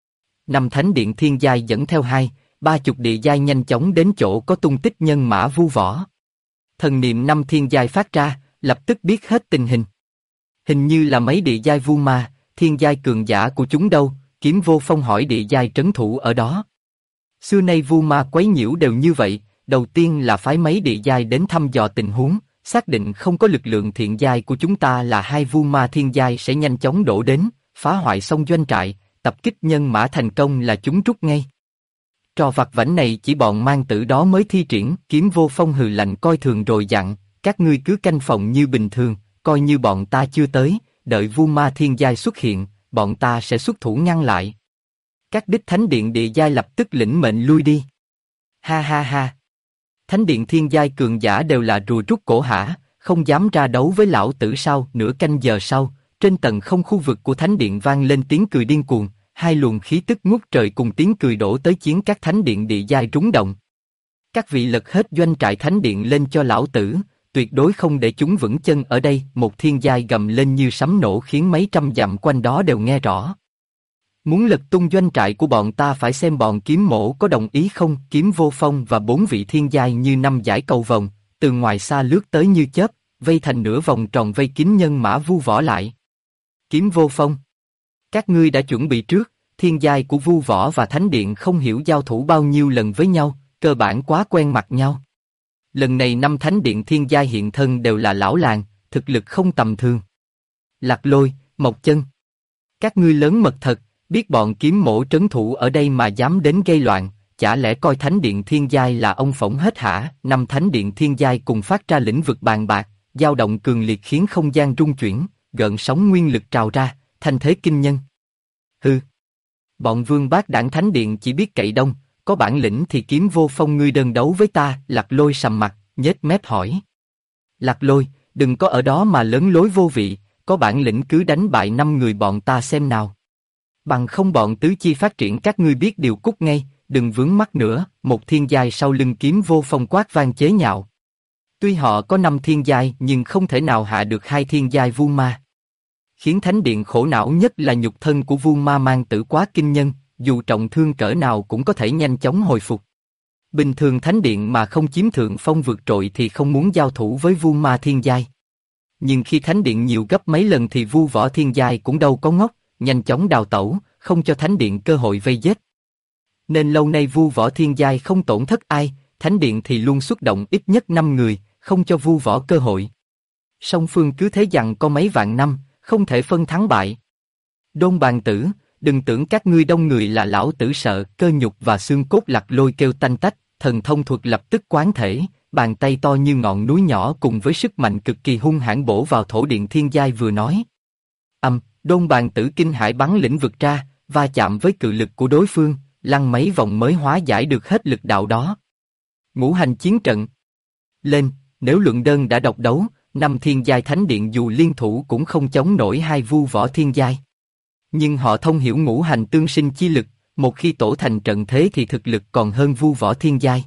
5 thánh điện thiên giai dẫn theo 20-30 địa giai nhanh chóng đến chỗ có tung tích nhân mã Vu Võ. Thần niệm 5 thiên giai phát ra, lập tức biết hết tình hình. Hình như là mấy địa giai Vu Ma, thiên giai cường giả của chúng đâu? Kiếm Vô Phong hỏi địa giai trấn thủ ở đó. Xưa nay Vu Ma quấy nhiễu đều như vậy, đầu tiên là phái mấy địa giai đến thăm dò tình huống, xác định không có lực lượng thiện giai của chúng ta là 2 Vu Ma thiên giai sẽ nhanh chóng đổ đến, phá hoại xong doanh trại, tập kích nhân mã thành công là chúng rút ngay. Trò vặt vãnh này chỉ bọn Mang Tử đó mới thi triển. Kiếm Vô Phong hừ lạnh coi thường rồi dặn, các ngươi cứ canh phòng như bình thường, coi như bọn ta chưa tới, đợi Vu Ma thiên giai xuất hiện, bọn ta sẽ xuất thủ ngăn lại. Các đích thánh điện địa giai lập tức lĩnh mệnh lui đi. Ha ha ha. Thánh điện thiên giai cường giả đều là rùa rút cổ hả, không dám ra đấu với lão tử sao? Nửa canh giờ sau, trên tầng không khu vực của thánh điện vang lên tiếng cười điên cuồng, 2 luồng khí tức ngút trời cùng tiếng cười đổ tới chiến các thánh điện địa giai rúng động. Các vị lật hết doanh trại thánh điện lên cho lão tử, tuyệt đối không để chúng vững chân ở đây. Một thiên giai gầm lên như sấm nổ khiến mấy trăm dặm quanh đó đều nghe rõ. Muốn lật tung doanh trại của bọn ta phải xem bọn Kiếm Mỗ có đồng ý không? Kiếm Vô Phong và 4 vị thiên giai như 5 dải cầu vồng, từ ngoài xa lướt tới như chớp, vây thành nửa vòng tròn vây kín nhân mã Vu Võ lại. Kiếm Vô Phong, các ngươi đã chuẩn bị trước. Thiên giai của Vu Võ và Thánh Điện không hiểu giao thủ bao nhiêu lần với nhau, cơ bản quá quen mặt nhau. Lần này 5 thánh điện thiên giai hiện thân đều là lão làng, thực lực không tầm thường. Lạc Lôi, Mộc Chân, các ngươi lớn mật thật, biết bọn Kiếm Mỗ trấn thủ ở đây mà dám đến gây loạn, chả lẽ coi thánh điện thiên giai là ông phỏng hết hả? 5 thánh điện thiên giai cùng phát ra lĩnh vực bàn bạc, dao động cường liệt khiến không gian rung chuyển, gợn sóng nguyên lực trào ra, thanh thế kinh nhân. Hừ. Bọn Vương Bát Đảng Thánh Điện chỉ biết cậy đông, có bản lĩnh thì Kiếm Vô Phong ngươi đơn đấu với ta. Lạc Lôi sầm mặt, nhếch mép hỏi. Lạc Lôi, đừng có ở đó mà lớn lối vô vị, có bản lĩnh cứ đánh bại 5 người bọn ta xem nào. Bằng không bọn tứ chi phát triển các ngươi biết điều cút ngay, đừng vướng mắc nữa. Một thiên giai sau lưng Kiếm Vô Phong quát vang chế nhạo. Tuy họ có 5 thiên giai nhưng không thể nào hạ được 2 thiên giai Vu Ma. Khiến Thánh Điện khổ não nhất là nhục thân của Vu Ma mang tử quá kinh nhân, dù trọng thương cỡ nào cũng có thể nhanh chóng hồi phục. Bình thường Thánh Điện mà không chiếm thượng phong vượt trội thì không muốn giao thủ với Vu Ma thiên giai. Nhưng khi Thánh Điện nhiều gấp mấy lần thì Vu Võ thiên giai cũng đâu có ngốc, nhanh chóng đào tẩu, không cho Thánh Điện cơ hội vây giết. Nên lâu nay Vu Võ thiên giai không tổn thất ai, Thánh Điện thì luôn xuất động ít nhất 5 người, không cho Vu Võ cơ hội. Song phương cứ thế giằng có mấy vạn năm, không thể phân thắng bại. Đôn Bàn Tử, đừng tưởng các ngươi đông người là lão tử sợ. Cơ nhục và xương cốt Lạc Lôi kêu tanh tách, thần thông thuật lập tức quán thể, bàn tay to như ngọn núi nhỏ cùng với sức mạnh cực kỳ hung hãn bổ vào thổ điện thiên giai vừa nói. Đôn Bàn Tử kinh hãi bắn lĩnh vực ra, va chạm với cự lực của đối phương, lăn mấy vòng mới hóa giải được hết lực đạo đó. Ngũ hành chiến trận. Lên, nếu luận đơn đã độc đấu, 5 thiên giai Thánh Điện dù liên thủ cũng không chống nổi 2 Vu Võ thiên giai. Nhưng họ thông hiểu ngũ hành tương sinh chi lực, một khi tổ thành trận thế thì thực lực còn hơn Vu Võ thiên giai.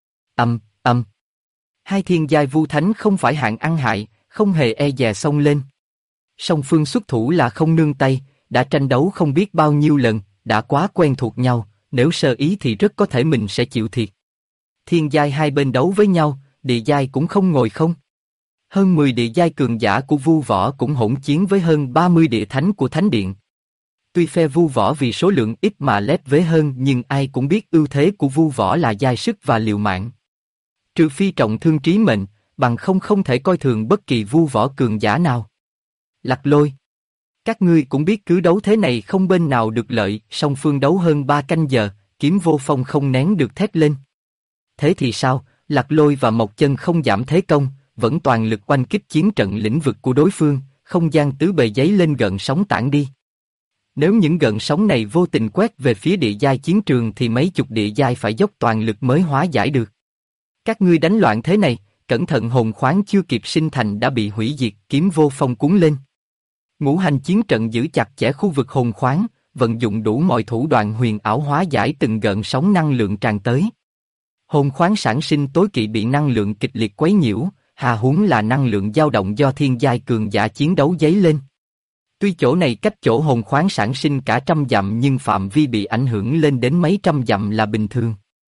2 thiên giai Vu Thánh không phải hạng ăn hại, không hề e dè xông lên. Song phương xuất thủ là không nương tay, đã tranh đấu không biết bao nhiêu lần, đã quá quen thuộc nhau, nếu sơ ý thì rất có thể mình sẽ chịu thiệt. Thiên giai hai bên đấu với nhau, địa giai cũng không ngồi không. Hơn 10 địa giai cường giả của Vu Võ cũng hỗn chiến với hơn 30 địa thánh của Thánh Điện. Tuy phe Vu Võ vì số lượng ít mà lép vế hơn nhưng ai cũng biết ưu thế của Vu Võ là dai sức và liều mạng. Trừ phi trọng thương trí mệnh, bằng không thể coi thường bất kỳ Vu Võ cường giả nào. Lạc Lôi, các ngươi cũng biết cứ đấu thế này không bên nào được lợi, song phương đấu hơn 3 canh giờ, Kiếm Vô Phong không nén được thét lên. Thế thì sao? Lạc Lôi và Mộc Chân không giảm thế công, vẫn toàn lực oanh kích chiến trận lĩnh vực của đối phương, không gian tứ bề giấy lên gợn sóng tản đi. Nếu những gợn sóng này vô tình quét về phía địa giai chiến trường thì mấy chục địa giai phải dốc toàn lực mới hóa giải được. Các ngươi đánh loạn thế này, cẩn thận hồn khoáng chưa kịp sinh thành đã bị hủy diệt. Kiếm Vô Phong cuốn lên. Ngũ hành chiến trận giữ chặt chẽ khu vực hồn khoáng, vận dụng đủ mọi thủ đoạn huyền ảo hóa giải từng gợn sóng năng lượng tràn tới. Hồn khoáng sản sinh tối kỵ bị năng lượng kịch liệt quấy nhiễu, hà huống là năng lượng dao động do thiên giai cường giả chiến đấu dấy lên. Tuy chỗ này cách chỗ hồn khoáng sản sinh cả trăm dặm nhưng phạm vi bị ảnh hưởng lên đến mấy trăm dặm là bình thường.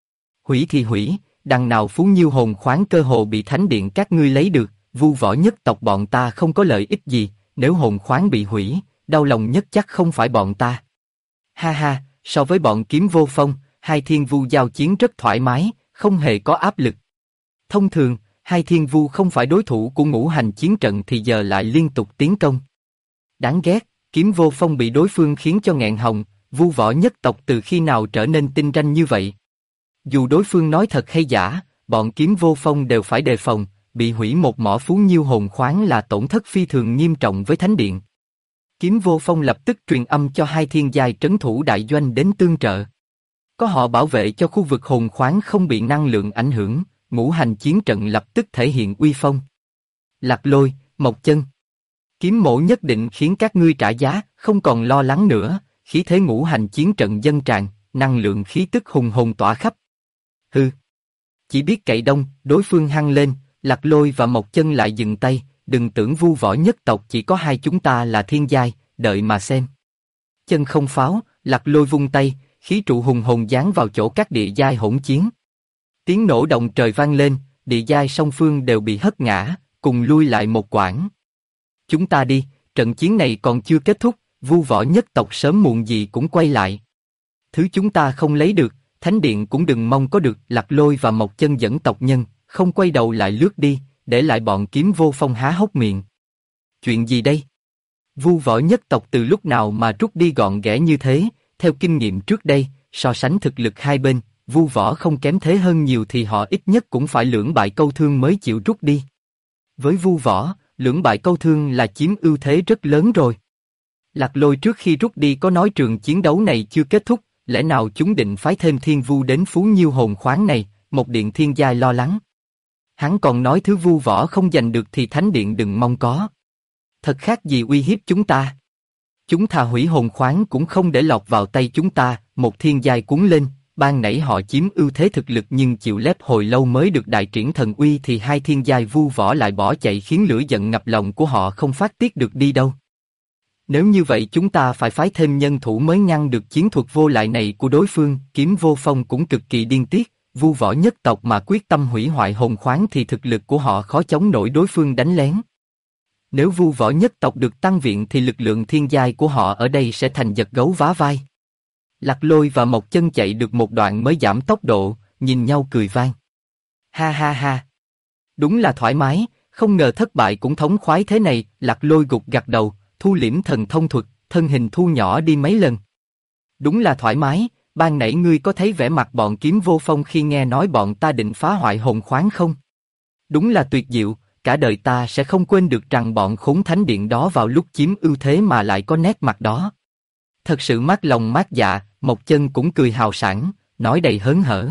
Hủy thì hủy, đằng nào phú nhiêu hồn khoáng cơ hồ bị Thánh Điện các ngươi lấy được, Vu Võ nhất tộc bọn ta không có lợi ích gì, nếu hồn khoáng bị hủy, đau lòng nhất chắc không phải bọn ta. Ha ha, so với bọn Kiếm Vô Phong, hai thiên vu giao chiến rất thoải mái, không hề có áp lực. Thông thường, hai thiên vu không phải đối thủ của ngũ hành chiến trận thì giờ lại liên tục tiến công. Đáng ghét, Kiếm Vô Phong bị đối phương khiến cho nghẹn họng, Vu Võ nhất tộc từ khi nào trở nên tinh ranh như vậy? Dù đối phương nói thật hay giả, bọn Kiếm Vô Phong đều phải đề phòng, bị hủy một mỏ phú nhiêu hồn khoáng là tổn thất phi thường nghiêm trọng với Thánh Điện. Kiếm Vô Phong lập tức truyền âm cho hai thiên giai trấn thủ đại doanh đến tương trợ. Có họ bảo vệ cho khu vực hồn khoáng không bị năng lượng ảnh hưởng, ngũ hành chiến trận lập tức thể hiện uy phong. Lạc Lôi, Mộc Chân, Kiếm Mỗ nhất định khiến các ngươi trả giá, không còn lo lắng nữa. Khí thế ngũ hành chiến trận dâng tràn, năng lượng khí tức hùng hồn tỏa khắp. Hừ, chỉ biết cậy đông, đối phương hăng lên. Lạc Lôi và Mộc Chân lại dừng tay, đừng tưởng Vu Võ nhất tộc chỉ có hai chúng ta là thiên giai, đợi mà xem. Chân không pháo, Lạc Lôi vung tay, khí trụ hùng hồn giáng vào chỗ các địa giai hỗn chiến. Tiếng nổ động trời vang lên, địa giai song phương đều bị hất ngã, cùng lui lại một quãng. Chúng ta đi, trận chiến này còn chưa kết thúc, Vu Võ nhất tộc sớm muộn gì cũng quay lại. Thứ chúng ta không lấy được, Thánh Điện cũng đừng mong có được. Lạc Lôi và Mộc Chân dẫn tộc nhân, không quay đầu lại lướt đi, để lại bọn Kiếm Vô Phong há hốc miệng. Chuyện gì đây? Vu Võ nhất tộc từ lúc nào mà rút đi gọn ghẽ như thế? Theo kinh nghiệm trước đây, so sánh thực lực hai bên, Vu Võ không kém thế hơn nhiều thì họ ít nhất cũng phải lưỡng bại câu thương mới chịu rút đi. Với Vu Võ, lưỡng bại câu thương là chiếm ưu thế rất lớn rồi. Lạc Lôi trước khi rút đi có nói trường chiến đấu này chưa kết thúc, lẽ nào chúng định phái thêm thiên vu đến Phú Nhiêu hồn khoáng này, một điện thiên giai lo lắng. Hắn còn nói thứ Vu Võ không giành được thì thánh điện đừng mong có. Thật khác gì uy hiếp chúng ta. Chúng thà hủy hồn khoáng cũng không để lọt vào tay chúng ta, một thiên giai cuốn lên, ban nãy họ chiếm ưu thế thực lực nhưng chịu lép hồi lâu mới được đại triển thần uy thì hai thiên giai Vu Võ lại bỏ chạy khiến lửa giận ngập lòng của họ không phát tiết được đi đâu. Nếu như vậy chúng ta phải phái thêm nhân thủ mới ngăn được chiến thuật vô lại này của đối phương. Kiếm Vô Phong cũng cực kỳ điên tiết, Vu Võ nhất tộc mà quyết tâm hủy hoại hồn khoáng thì thực lực của họ khó chống nổi đối phương đánh lén. Nếu Vu Võ nhất tộc được tăng viện thì lực lượng thiên giai của họ ở đây sẽ thành giật gấu vá vai. Lạc Lôi và Mộc Chân chạy được một đoạn mới giảm tốc độ, nhìn nhau cười vang. Ha ha ha. Đúng là thoải mái, không ngờ thất bại cũng thống khoái thế này. Lạc Lôi gục gặt đầu, thu liễm thần thông thuật, thân hình thu nhỏ đi mấy lần. Đúng là thoải mái, ban nãy ngươi có thấy vẻ mặt bọn Kiếm Vô Phong khi nghe nói bọn ta định phá hoại hồn khoáng không? Đúng là tuyệt diệu, cả đời ta sẽ không quên được rằng bọn khốn thánh điện đó vào lúc chiếm ưu thế mà lại có nét mặt đó. Thật sự mát lòng mát dạ, Mộc Chân cũng cười hào sảng, nói đầy hớn hở.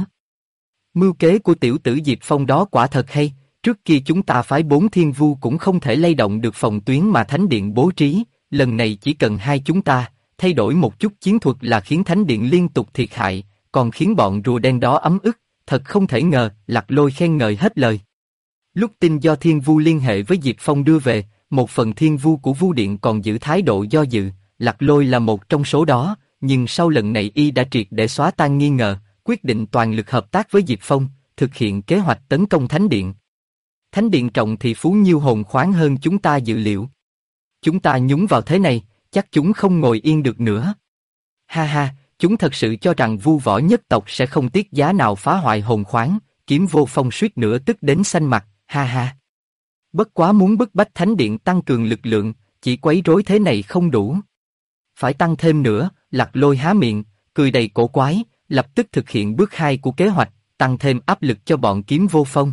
Mưu kế của tiểu tử Diệp Phong đó quả thật hay, trước kia chúng ta phái 4 thiên vu cũng không thể lay động được phòng tuyến mà thánh điện bố trí, lần này chỉ cần hai chúng ta, thay đổi một chút chiến thuật là khiến thánh điện liên tục thiệt hại, còn khiến bọn rùa đen đó ấm ức, thật không thể ngờ. Lạc Lôi khen ngợi hết lời. Lúc tin do thiên vu liên hệ với Diệp Phong đưa về, một phần thiên vu của vu điện còn giữ thái độ do dự, Lạc Lôi là một trong số đó, nhưng sau lần này y đã triệt để xóa tan nghi ngờ, quyết định toàn lực hợp tác với Diệp Phong, thực hiện kế hoạch tấn công thánh điện. Thánh điện trọng thì Phú Nhiêu hồn khoáng hơn chúng ta dự liệu. Chúng ta nhúng vào thế này, chắc chúng không ngồi yên được nữa. Ha ha, chúng thật sự cho rằng Vu Võ nhất tộc sẽ không tiếc giá nào phá hoại hồn khoáng. Kiếm Vô Phong suýt nữa tức đến xanh mặt, ha ha. Bất quá muốn bức bách thánh điện tăng cường lực lượng, chỉ quấy rối thế này không đủ. Phải tăng thêm nữa. Lạc Lôi há miệng, cười đầy cổ quái, lập tức thực hiện bước 2 của kế hoạch, tăng thêm áp lực cho bọn Kiếm Vô Phong.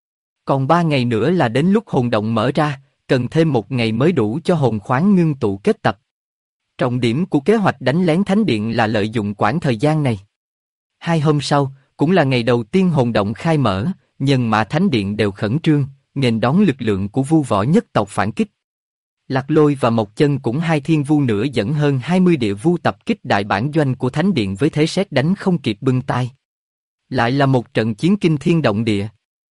Còn 3 ngày nữa là đến lúc hồn động mở ra, cần thêm 1 ngày mới đủ cho hồn khoáng ngưng tụ kết tập. Trọng điểm của kế hoạch đánh lén thánh điện là lợi dụng quãng thời gian này. 2 hôm sau, cũng là ngày đầu tiên hồn động khai mở, nhân mã thánh điện đều khẩn trương, nghênh đón lực lượng của Vu Võ nhất tộc phản kích. Lạc Lôi và Mộc Chân cũng hai thiên vu nữa dẫn hơn 20 địa vu tập kích đại bản doanh của thánh điện với thế sét đánh không kịp bưng tai. Lại là một trận chiến kinh thiên động địa.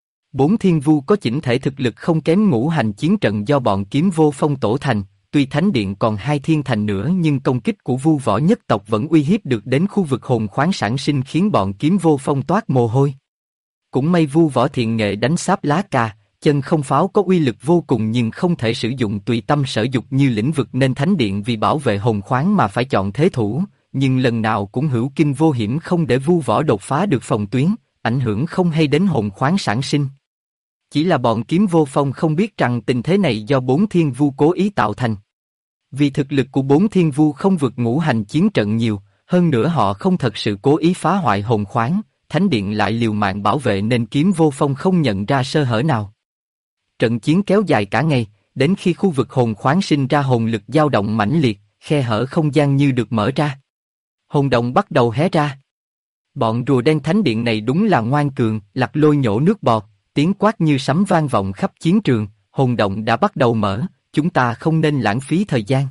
4 thiên vu có chỉnh thể thực lực không kém ngũ hành chiến trận do bọn Kiếm Vô Phong tổ thành, tuy thánh điện còn 2 thiên thành nữa nhưng công kích của Vu Võ nhất tộc vẫn uy hiếp được đến khu vực hồn khoáng sản sinh khiến bọn Kiếm Vô Phong toát mồ hôi. Cũng may Vu Võ thiện nghệ đánh sáp lá cà, chân không pháo có uy lực vô cùng nhưng không thể sử dụng tùy tâm sở dục như lĩnh vực nên thánh điện vì bảo vệ hồn khoáng mà phải chọn thế thủ, nhưng lần nào cũng hữu kinh vô hiểm không để Vu Võ đột phá được phòng tuyến, ảnh hưởng không hay đến hồn khoáng sản sinh. Chỉ là bọn Kiếm Vô Phong không biết rằng tình thế này do 4 thiên vu cố ý tạo thành. Vì thực lực của 4 thiên vu không vượt ngũ hành chiến trận nhiều, hơn nữa họ không thật sự cố ý phá hoại hồn khoáng, thánh điện lại liều mạng bảo vệ nên Kiếm Vô Phong không nhận ra sơ hở nào. Trận chiến kéo dài cả ngày, đến khi khu vực hồn khoáng sinh ra hồn lực dao động mãnh liệt, khe hở không gian như được mở ra. Hồn động bắt đầu hé ra. Bọn rùa đen thánh điện này đúng là ngoan cường, Lạc Lôi nhổ nước bọt, tiếng quát như sấm vang vọng khắp chiến trường, hồn động đã bắt đầu mở, chúng ta không nên lãng phí thời gian.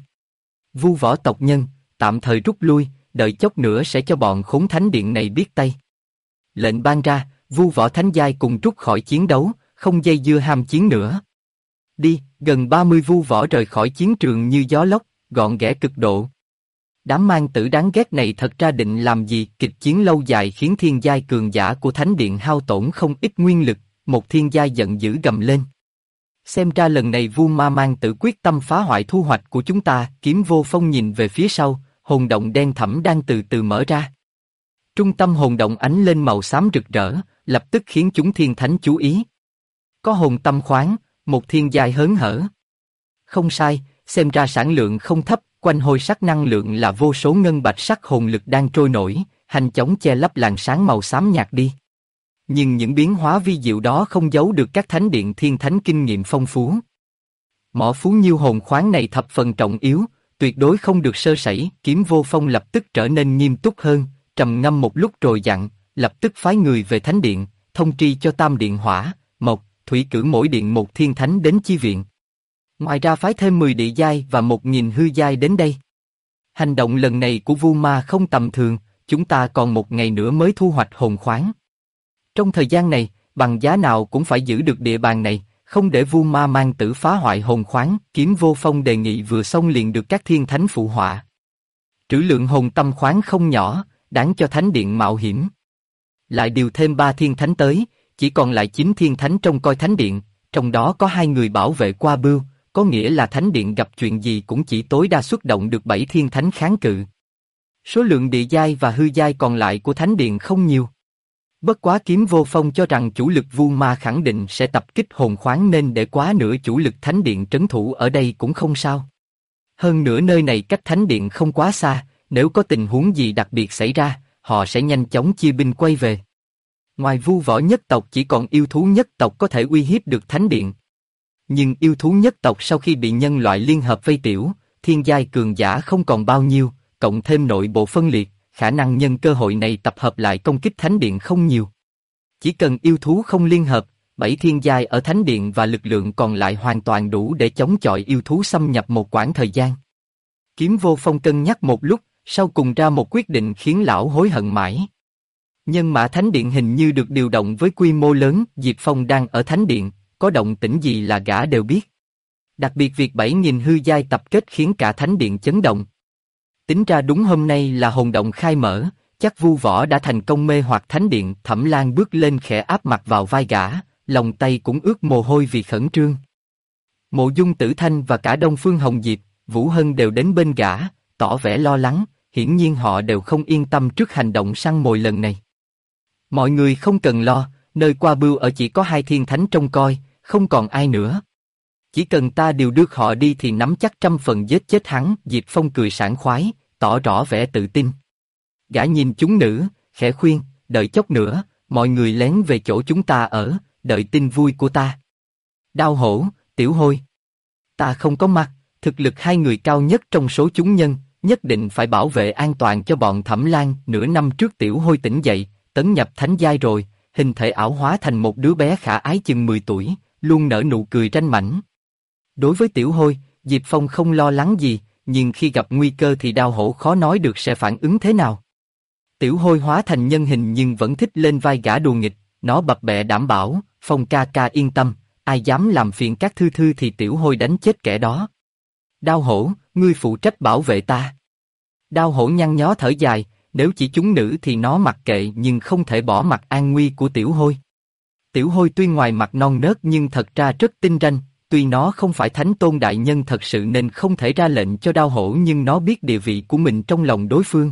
Vu Võ tộc nhân, tạm thời rút lui, đợi chốc nữa sẽ cho bọn khốn thánh điện này biết tay. Lệnh ban ra, Vu Võ thánh giai cùng rút khỏi chiến đấu, không dây dưa ham chiến nữa. Đi, gần 30 Vu Võ rời khỏi chiến trường như gió lốc, gọn ghẽ cực độ. Đám mang tử đáng ghét này thật ra định làm gì? Kịch chiến lâu dài khiến thiên giai cường giả của thánh điện hao tổn không ít nguyên lực, một thiên giai giận dữ gầm lên. Xem ra lần này Vu Ma mang tử quyết tâm phá hoại thu hoạch của chúng ta. Kiếm Vô Phong nhìn về phía sau, hồn động đen thẫm đang từ từ mở ra. Trung tâm hồn động ánh lên màu xám rực rỡ, lập tức khiến chúng thiên thánh chú ý. Có hồn tâm khoáng, một thiên giai hớn hở. Không sai, xem ra sản lượng không thấp, quanh hồi sắc năng lượng là vô số ngân bạch sắc hồn lực đang trôi nổi, nhanh chóng che lấp làn sáng màu xám nhạt đi. Nhưng những biến hóa vi diệu đó không giấu được các thánh điện thiên thánh kinh nghiệm phong phú. Mỏ phú nhiêu hồn khoáng này thập phần trọng yếu, tuyệt đối không được sơ sẩy. Kiếm Vô Phong lập tức trở nên nghiêm túc hơn, trầm ngâm một lúc rồi dặn, lập tức phái người về thánh điện, thông tri cho Tam điện Hỏa, Mộc, Thủy cử mỗi điện một thiên thánh đến chi viện. Ngoài ra phái thêm 10 địa giai và 1000 hư giai đến đây. Hành động lần này của Vu Ma không tầm thường, chúng ta còn 1 ngày nữa mới thu hoạch hồn khoáng. Trong thời gian này, bằng giá nào cũng phải giữ được địa bàn này, không để Vu Ma mang tử phá hoại hồn khoáng. Kiếm Vô Phong đề nghị vừa xong liền được các thiên thánh phụ họa. Trữ lượng hồn tâm khoáng không nhỏ, đáng cho thánh điện mạo hiểm. Lại điều thêm 3 thiên thánh tới, chỉ còn lại 9 thiên thánh trông coi thánh điện, trong đó có 2 người bảo vệ qua bưu, có nghĩa là thánh điện gặp chuyện gì cũng chỉ tối đa xuất động được 7 thiên thánh kháng cự. Số lượng địa giai và hư giai còn lại của thánh điện không nhiều. Bất quá Kiếm Vô Phong cho rằng chủ lực Vu Ma khẳng định sẽ tập kích hồn khoáng nên để quá nửa chủ lực thánh điện trấn thủ ở đây cũng không sao. Hơn nữa nơi này cách thánh điện không quá xa, nếu có tình huống gì đặc biệt xảy ra, họ sẽ nhanh chóng chia binh quay về. Ngoài Vu Võ nhất tộc chỉ còn yêu thú nhất tộc có thể uy hiếp được thánh điện. Nhưng yêu thú nhất tộc sau khi bị nhân loại liên hợp vây tiểu, thiên giai cường giả không còn bao nhiêu, cộng thêm nội bộ phân liệt, khả năng nhân cơ hội này tập hợp lại công kích thánh điện không nhiều. Chỉ cần yêu thú không liên hợp, 7 thiên giai ở thánh điện và lực lượng còn lại hoàn toàn đủ để chống chọi yêu thú xâm nhập một quãng thời gian. Kiếm Vô Phong cân nhắc một lúc, sau cùng ra một quyết định khiến lão hối hận mãi. Nhân mã thánh điện hình như được điều động với quy mô lớn, Diệp Phong đang ở thánh điện, có động tĩnh gì là gã đều biết. Đặc biệt việc 7000 hư giai tập kết khiến cả thánh điện chấn động. Tính ra đúng hôm nay là hồn động khai mở, chắc Vu Võ đã thành công mê hoặc thánh điện. Thẩm Lan bước lên khẽ áp mặt vào vai gã, lòng tay cũng ướt mồ hôi vì khẩn trương. Mộ Dung Tử Thanh và cả Đông Phương Hồng Diệp, Vũ Hân đều đến bên gã, tỏ vẻ lo lắng, hiển nhiên họ đều không yên tâm trước hành động săn mồi lần này. Mọi người không cần lo, nơi qua bưu ở chỉ có 2 thiên thánh trông coi, không còn ai nữa. Chỉ cần ta điều được họ đi thì nắm chắc 100% giết chết hắn. Diệp Phong cười sảng khoái, tỏ rõ vẻ tự tin. Gã nhìn chúng nữ, khẽ khuyên, đợi chốc nữa, mọi người lén về chỗ chúng ta ở, đợi tin vui của ta. Đao Hổ, Tiểu Hôi. Ta không có mặt, thực lực 2 người cao nhất trong số chúng nhân, nhất định phải bảo vệ an toàn cho bọn Thẩm Lan. Nửa năm trước Tiểu Hôi tỉnh dậy, tấn nhập thánh giai rồi, hình thể ảo hóa thành một đứa bé khả ái chừng 10 tuổi, luôn nở nụ cười ranh mãnh. Đối với Tiểu Hôi, Diệp Phong không lo lắng gì, nhưng khi gặp nguy cơ thì Đao Hổ khó nói được sẽ phản ứng thế nào. Tiểu Hôi hóa thành nhân hình nhưng vẫn thích lên vai gã đùa nghịch, nó bập bẹ đảm bảo, Phong ca ca yên tâm, ai dám làm phiền các thư thư thì Tiểu Hôi đánh chết kẻ đó. Đao Hổ, ngươi phụ trách bảo vệ ta. Đao Hổ nhăn nhó thở dài, nếu chỉ chúng nữ thì nó mặc kệ nhưng không thể bỏ mặc an nguy của Tiểu Hôi. Tiểu Hôi tuy ngoài mặt non nớt nhưng thật ra rất tinh ranh, tuy nó không phải Thánh Tôn đại nhân thật sự nên không thể ra lệnh cho Đao Hổ nhưng nó biết địa vị của mình trong lòng đối phương.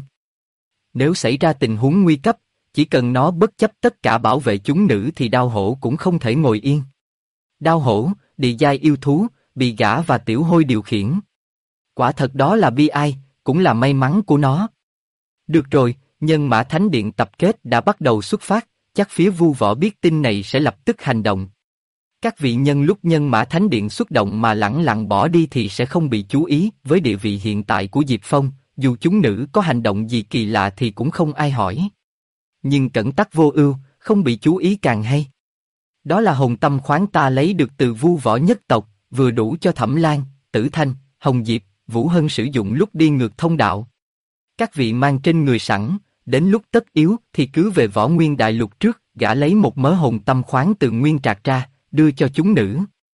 Nếu xảy ra tình huống nguy cấp, chỉ cần nó bất chấp tất cả bảo vệ chúng nữ thì Đao Hổ cũng không thể ngồi yên. Đao Hổ, địa giai yêu thú, bị gã và Tiểu Hôi điều khiển. Quả thật đó là bi ai, cũng là may mắn của nó. Được rồi, nhân mã thánh điện tập kết đã bắt đầu xuất phát, chắc phía Vu Võ biết tin này sẽ lập tức hành động. Các vị nhân lúc nhân mã thánh điện xuất động mà lẳng lặng bỏ đi thì sẽ không bị chú ý. Với địa vị hiện tại của Diệp Phong, dù chúng nữ có hành động gì kỳ lạ thì cũng không ai hỏi. Nhưng cẩn tắc vô ưu, không bị chú ý càng hay. Đó là hồn tâm khoáng ta lấy được từ Vu Võ nhất tộc, vừa đủ cho Thẩm Lan, Tử Thanh, Hồng Diệp, Vũ Hân sử dụng lúc đi ngược thông đạo. Các vị mang trên người sẵn, đến lúc tất yếu thì cứ về Võ Nguyên Đại Lục trước. Gã lấy một mớ hồn tâm khoáng từ Nguyên Trạc ra, đưa cho chúng nữ.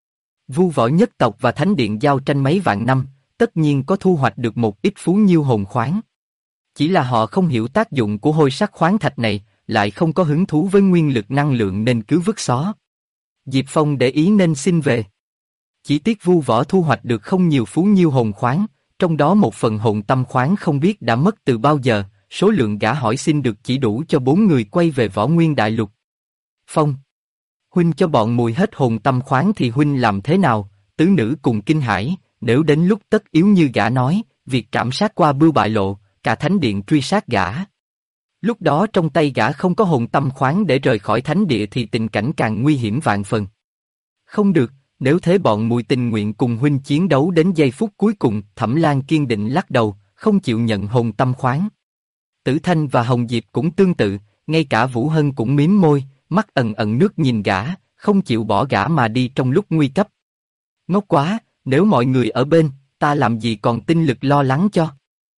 Vu Võ nhất tộc và Thánh điện giao tranh mấy vạn năm, tất nhiên có thu hoạch được một ít phú nhiêu hồn khoáng. Chỉ là họ không hiểu tác dụng của hôi sắc khoáng thạch này, lại không có hứng thú với nguyên lực năng lượng nên cứ vứt xó. Diệp Phong để ý nên xin về. Chỉ tiếc Vu Võ thu hoạch được không nhiều phú nhiêu hồn khoáng, trong đó một phần hồn tâm khoáng không biết đã mất từ bao giờ, số lượng gã hỏi xin được chỉ đủ cho 4 người quay về Võ Nguyên Đại Lục. Phong, huynh cho bọn mùi hết hồn tâm khoáng thì huynh làm thế nào? Tứ nữ cùng kinh hãi, nếu đến lúc tất yếu như gã nói, việc trảm sát qua bưu bại lộ, cả thánh điện truy sát gã. Lúc đó trong tay gã không có hồn tâm khoáng để rời khỏi thánh địa thì tình cảnh càng nguy hiểm vạn phần. Không được, nếu thế bọn mùi tình nguyện cùng huynh chiến đấu đến giây phút cuối cùng. Thẩm Lan kiên định lắc đầu, không chịu nhận hồn tâm khoáng. Tử Thanh và Hồng Diệp cũng tương tự, ngay cả Vũ Hân cũng mím môi, mắt ẩn ẩn nước nhìn gã, không chịu bỏ gã mà đi trong lúc nguy cấp. Ngốc quá, nếu mọi người ở bên, ta làm gì còn tinh lực lo lắng cho.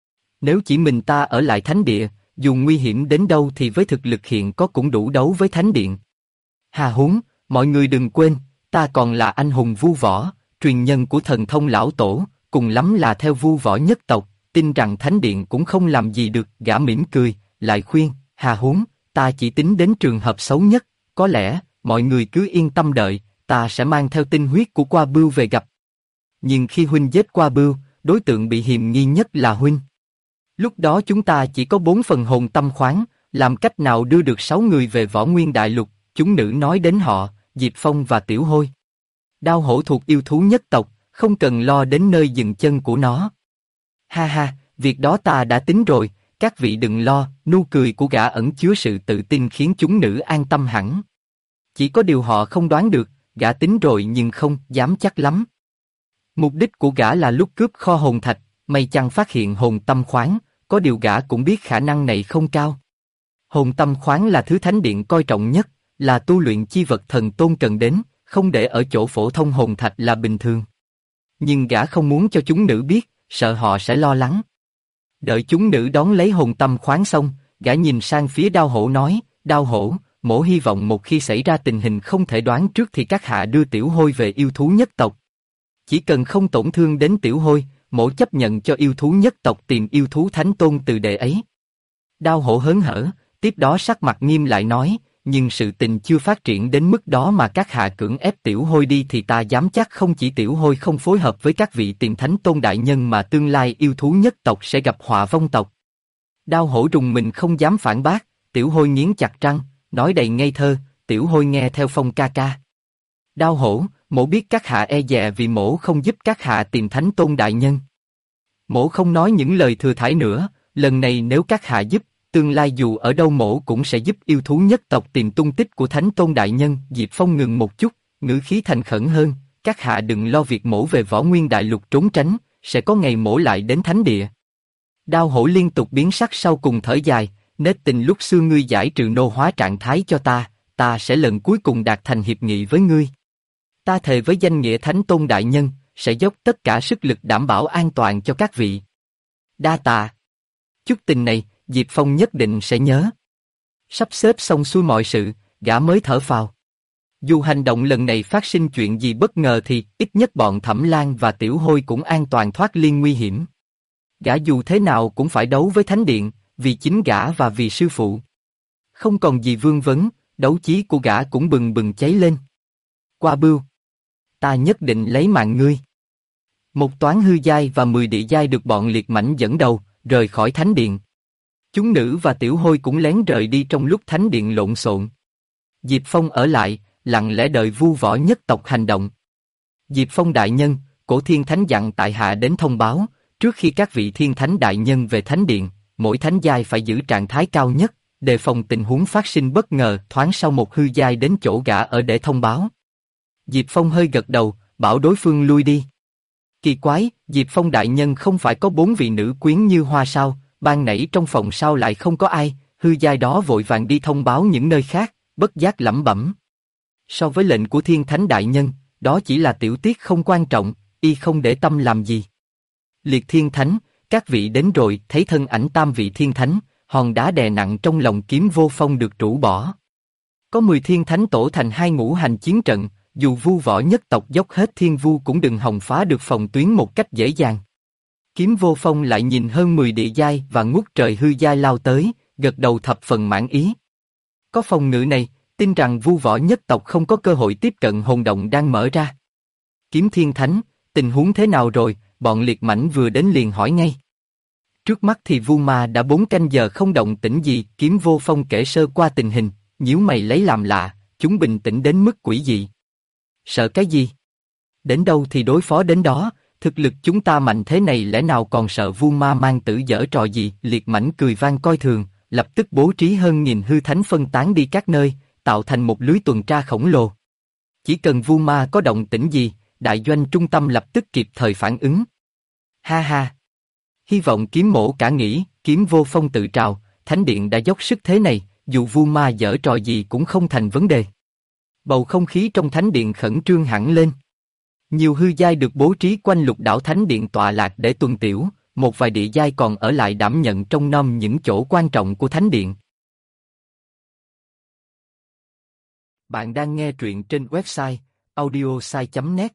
Nếu chỉ mình ta ở lại thánh địa, dù nguy hiểm đến đâu thì với thực lực hiện có cũng đủ đấu với thánh điện. Hà huống, mọi người đừng quên, ta còn là anh hùng vu võ, truyền nhân của thần thông lão tổ, cùng lắm là theo vu võ nhất tộc, tin rằng thánh điện cũng không làm gì được. Gã mỉm cười, lại khuyên, hà huống, ta chỉ tính đến trường hợp xấu nhất, có lẽ, mọi người cứ yên tâm đợi, ta sẽ mang theo tinh huyết của Qua Bưu về gặp. Nhưng khi huynh giết Qua Bưu, đối tượng bị hiềm nghi nhất là huynh. Lúc đó chúng ta chỉ có 4 phần hồn tâm khoáng, làm cách nào đưa được 6 người về Võ Nguyên Đại Lục? Chúng nữ nói đến họ, Diệp Phong và Tiểu Hôi. Đao hổ thuộc yêu thú nhất tộc, không cần lo đến nơi dừng chân của nó. Ha ha, việc đó ta đã tính rồi, các vị đừng lo. Nụ cười của gã ẩn chứa sự tự tin khiến chúng nữ an tâm hẳn. Chỉ có điều họ không đoán được, gã tính rồi nhưng không dám chắc lắm. Mục đích của gã là lúc cướp kho hồn thạch, may chăng phát hiện hồn tâm khoáng, có điều gã cũng biết khả năng này không cao. Hồn tâm khoáng là thứ thánh điện coi trọng nhất, là tu luyện chi vật thần tôn cần đến, không để ở chỗ phổ thông hồn thạch là bình thường. Nhưng gã không muốn cho chúng nữ biết, sợ họ sẽ lo lắng. Đợi chúng nữ đón lấy hồn tâm khoáng xong, gã nhìn sang phía Đao hổ nói, Đao hổ, mỗ hy vọng một khi xảy ra tình hình không thể đoán trước thì các hạ đưa Tiểu Hôi về yêu thú nhất tộc. Chỉ cần không tổn thương đến Tiểu Hôi, mỗ chấp nhận cho yêu thú nhất tộc tìm yêu thú thánh tôn từ đệ ấy. Đao hổ hớn hở, tiếp đó sắc mặt nghiêm lại nói, nhưng sự tình chưa phát triển đến mức đó mà các hạ cưỡng ép Tiểu Hôi đi thì ta dám chắc không chỉ Tiểu Hôi không phối hợp với các vị tìm thánh tôn đại nhân mà tương lai yêu thú nhất tộc sẽ gặp họa vong tộc. Đao hổ rùng mình không dám phản bác, Tiểu Hôi nghiến chặt răng, nói đầy ngây thơ, Tiểu Hôi nghe theo Phong ca ca. Đao hổ, mỗ biết các hạ e dè vì mỗ không giúp các hạ tìm thánh tôn đại nhân. Mỗ không nói những lời thừa thãi nữa, lần này nếu các hạ giúp, tương lai dù ở đâu mỗ cũng sẽ giúp yêu thú nhất tộc tìm tung tích của thánh tôn đại nhân. Diệp Phong ngừng một chút, ngữ khí thành khẩn hơn, các hạ đừng lo việc mỗ về Võ Nguyên Đại Lục trốn tránh, sẽ có ngày mỗ lại đến thánh địa. Đao hổ liên tục biến sắc sau cùng thở dài, nết tình lúc xưa ngươi giải trừ nô hóa trạng thái cho ta sẽ lần cuối cùng đạt thành hiệp nghị với ngươi. Ta thề với danh nghĩa thánh tôn đại nhân, sẽ dốc tất cả sức lực đảm bảo an toàn cho các vị. Đa tạ. Chút tình này, Diệp Phong nhất định sẽ nhớ. Sắp xếp xong xuôi mọi sự, gã mới thở phào. Dù hành động lần này phát sinh chuyện gì bất ngờ thì ít nhất bọn Thẩm Lan và Tiểu Hôi cũng an toàn thoát liên nguy hiểm. Gã dù thế nào cũng phải đấu với Thánh Điện, vì chính gã và vì sư phụ. Không còn gì vương vấn, đấu chí của gã cũng bừng bừng cháy lên. Qua Bưu, ta nhất định lấy mạng ngươi. Một toán hư giai và 10 địa giai được bọn liệt mãnh dẫn đầu, rời khỏi Thánh Điện. Chúng nữ và Tiểu Hôi cũng lén rời đi trong lúc Thánh Điện lộn xộn. Diệp Phong ở lại, lặng lẽ đợi vu võ nhất tộc hành động. Diệp Phong đại nhân, Cổ Thiên Thánh dặn tại hạ đến thông báo, trước khi các vị Thiên Thánh đại nhân về Thánh Điện, mỗi thánh giai phải giữ trạng thái cao nhất, đề phòng tình huống phát sinh bất ngờ. Thoáng sau một hư giai đến chỗ gã ở để thông báo. Diệp Phong hơi gật đầu, bảo đối phương lui đi. Kỳ quái, Diệp Phong đại nhân không phải có 4 vị nữ quyến như hoa sao? Ban nãy trong phòng sao lại không có ai? Hư giai đó vội vàng đi thông báo những nơi khác, bất giác lẩm bẩm. So với lệnh của Thiên Thánh đại nhân, đó chỉ là tiểu tiết không quan trọng, y không để tâm làm gì. Liệt Thiên Thánh, các vị đến rồi. Thấy thân ảnh tam vị Thiên Thánh, hòn đá đè nặng trong lòng Kiếm Vô Phong được rũ bỏ. Có 10 Thiên Thánh tổ thành 2 ngũ hành chiến trận, dù vu võ nhất tộc dốc hết thiên vu cũng đừng hòng phá được phòng tuyến một cách dễ dàng. Kiếm Vô Phong lại nhìn hơn 10 địa giai và ngút trời hư giai lao tới, gật đầu thập phần mãn ý. Có phòng ngự này, tin rằng vu võ nhất tộc không có cơ hội tiếp cận hồn động đang mở ra. Kiếm Thiên Thánh, tình huống thế nào rồi? Bọn liệt mãnh vừa đến liền hỏi ngay. Trước mắt thì vu ma đã 4 canh giờ không động tĩnh gì. Kiếm Vô Phong kể sơ qua tình hình, nhíu mày lấy làm lạ, chúng bình tĩnh đến mức quỷ dị. Sợ cái gì? Đến đâu thì đối phó đến đó, thực lực chúng ta mạnh thế này lẽ nào còn sợ vu ma mang tử giở trò gì? Liệt mãnh cười vang coi thường, lập tức bố trí hơn nghìn hư thánh phân tán đi các nơi, tạo thành một lưới tuần tra khổng lồ. Chỉ cần Vu Ma có động tĩnh gì, đại doanh trung tâm lập tức kịp thời phản ứng. Ha ha! Hy vọng kiếm mổ cả nghĩ, kiếm vô phong tự trào, thánh điện đã dốc sức thế này, dù Vu Ma giở trò gì cũng không thành vấn đề. Bầu không khí trong thánh điện khẩn trương hẳn lên. Nhiều hư giai được bố trí quanh lục đảo thánh điện tọa lạc để tuần tiểu, một vài địa giai còn ở lại đảm nhận trông nom những chỗ quan trọng của thánh điện. Bạn đang nghe truyện trên website audiosai.net.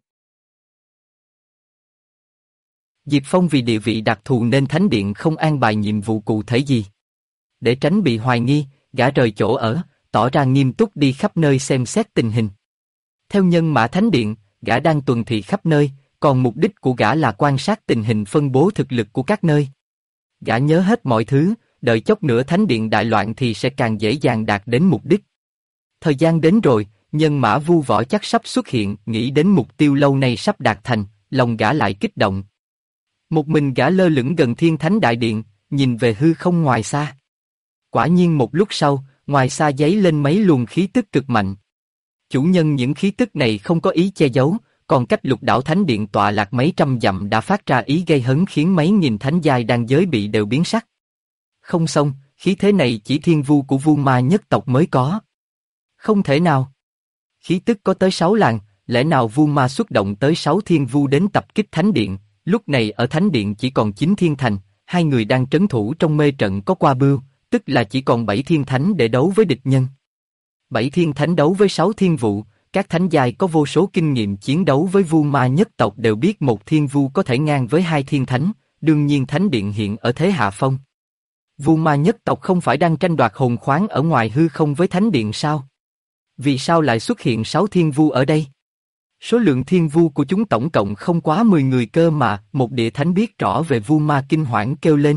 Diệp Phong vì địa vị đặc thù nên thánh điện không an bài nhiệm vụ cụ thể gì. Để tránh bị hoài nghi, gã rời chỗ ở, tỏ ra nghiêm túc đi khắp nơi xem xét tình hình. Theo nhân mã thánh điện, gã đang tuần thị khắp nơi, còn mục đích của gã là quan sát tình hình phân bố thực lực của các nơi. Gã nhớ hết mọi thứ, đợi chốc nữa thánh điện đại loạn thì sẽ càng dễ dàng đạt đến mục đích. Thời gian đến rồi, nhân mã Vu Võ chắc sắp xuất hiện, nghĩ đến mục tiêu lâu nay sắp đạt thành, lòng gã lại kích động. Một mình gã lơ lửng gần Thiên Thánh Đại Điện, nhìn về hư không ngoài xa. Quả nhiên một lúc sau, ngoài xa giấy lên mấy luồng khí tức cực mạnh. Chủ nhân những khí tức này không có ý che giấu, còn cách lục đảo thánh điện tọa lạc mấy trăm dặm đã phát ra ý gây hấn khiến mấy nghìn thánh giai đang giới bị đều biến sắc. Không xong, khí thế này chỉ thiên vu của Vu Ma nhất tộc mới có. Không thể nào. Khí tức có tới 6 làng, lẽ nào Vu Ma xuất động tới 6 thiên vu đến tập kích thánh điện? Lúc này ở thánh điện chỉ còn 9 thiên thành, 2 người đang trấn thủ trong mê trận có qua bưu, tức là chỉ còn 7 thiên thánh để đấu với địch nhân. 7 thiên thánh đấu với 6 thiên vụ, các thánh giai có vô số kinh nghiệm chiến đấu với Vu Ma nhất tộc đều biết một thiên vu có thể ngang với 2 thiên thánh, đương nhiên thánh điện hiện ở thế hạ phong. Vu Ma nhất tộc không phải đang tranh đoạt hồn khoáng ở ngoài hư không với thánh điện sao? Vì sao lại xuất hiện 6 thiên vu ở đây? Số lượng thiên vu của chúng tổng cộng không quá 10 người cơ mà, một địa thánh biết rõ về Vu Ma kinh hoảng kêu lên.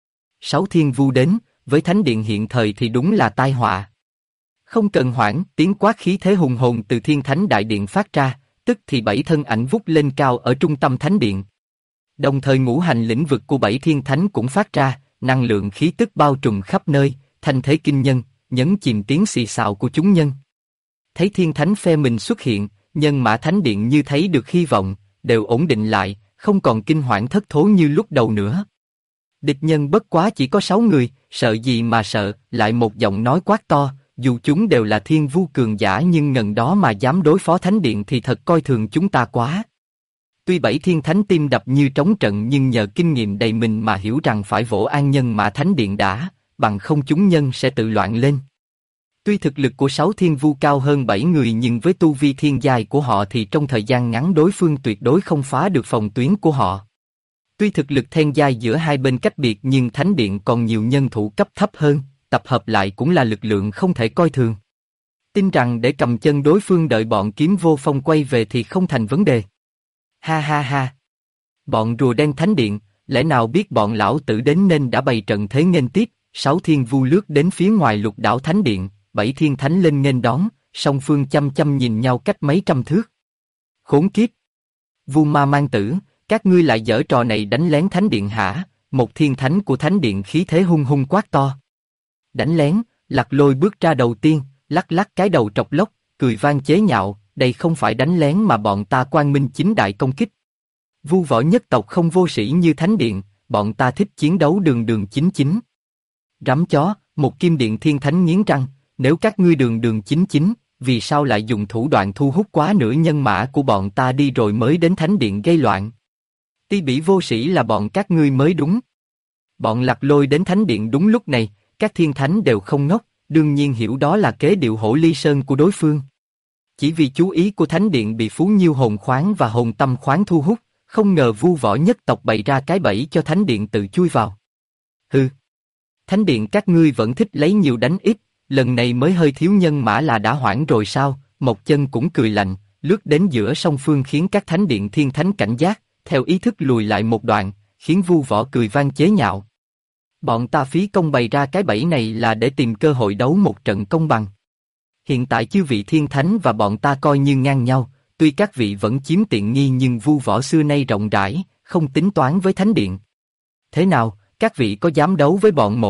6 thiên vu đến, với thánh điện hiện thời thì đúng là tai họa. Không cần hoảng, tiếng quát khí thế hùng hồn từ Thiên Thánh Đại Điện phát ra, tức thì 7 thân ảnh vút lên cao ở trung tâm thánh điện. Đồng thời ngũ hành lĩnh vực của 7 thiên thánh cũng phát ra, năng lượng khí tức bao trùm khắp nơi, thanh thế kinh nhân, nhấn chìm tiếng xì xào của chúng nhân. Thấy thiên thánh phe mình xuất hiện, nhân mã thánh điện như thấy được hy vọng, đều ổn định lại, không còn kinh hoảng thất thố như lúc đầu nữa. Địch nhân bất quá chỉ có 6 người, sợ gì mà sợ, lại một giọng nói quát to, dù chúng đều là thiên vu cường giả nhưng ngần đó mà dám đối phó thánh điện thì thật coi thường chúng ta quá. Tuy 7 thiên thánh tim đập như trống trận nhưng nhờ kinh nghiệm đầy mình mà hiểu rằng phải vỗ an nhân mã thánh điện đã, bằng không chúng nhân sẽ tự loạn lên. Tuy thực lực của 6 thiên vu cao hơn 7 người nhưng với tu vi thiên giai của họ thì trong thời gian ngắn đối phương tuyệt đối không phá được phòng tuyến của họ. Tuy thực lực thiên giai giữa hai bên cách biệt nhưng thánh điện còn nhiều nhân thủ cấp thấp hơn, tập hợp lại cũng là lực lượng không thể coi thường. Tin rằng để cầm chân đối phương đợi bọn kiếm vô phong quay về thì không thành vấn đề. Ha ha ha. Bọn rùa đen thánh điện, lẽ nào biết bọn lão tử đến nên đã bày trận thế nghênh tiếp, 6 thiên vu lướt đến phía ngoài lục đảo thánh điện, 7 thiên thánh lên nghênh đón, song phương chăm chăm nhìn nhau cách mấy trăm thước. Khốn kiếp! Vu Ma mang tử, các ngươi lại giở trò này đánh lén thánh điện hả? Một thiên thánh của thánh điện khí thế hung hung quát to. Đánh lén, Lạc Lôi bước ra đầu tiên, lắc lắc cái đầu trọc lóc, cười vang chế nhạo, đây không phải đánh lén mà bọn ta quang minh chính đại công kích. Vu Võ nhất tộc không vô sĩ như thánh điện, bọn ta thích chiến đấu đường đường chính chính. Rắm chó, một kim điện thiên thánh nghiến răng, nếu các ngươi đường đường chính chính, vì sao lại dùng thủ đoạn thu hút quá nửa nhân mã của bọn ta đi rồi mới đến thánh điện gây loạn? Ti bỉ vô sĩ là bọn các ngươi mới đúng. Bọn Lạc Lôi đến thánh điện đúng lúc này, các thiên thánh đều không ngốc, đương nhiên hiểu đó là kế điệu hổ ly sơn của đối phương. Chỉ vì chú ý của thánh điện bị phú nhiêu hồn khoáng và hồn tâm khoáng thu hút, không ngờ Vu Võ nhất tộc bày ra cái bẫy cho thánh điện tự chui vào. Hừ, thánh điện các ngươi vẫn thích lấy nhiều đánh ít, lần này mới hơi thiếu nhân mã là đã hoảng rồi sao? Một chân cũng cười lạnh, lướt đến giữa song phương khiến các thánh điện thiên thánh cảnh giác, theo ý thức lùi lại một đoạn, khiến Vu Võ cười vang chế nhạo. Bọn ta phí công bày ra cái bẫy này là để tìm cơ hội đấu một trận công bằng. Hiện tại chư vị thiên thánh và bọn ta coi như ngang nhau, tuy các vị vẫn chiếm tiện nghi nhưng Vu Võ xưa nay rộng rãi, không tính toán với thánh điện. Thế nào, các vị có dám đấu với bọn mỗ?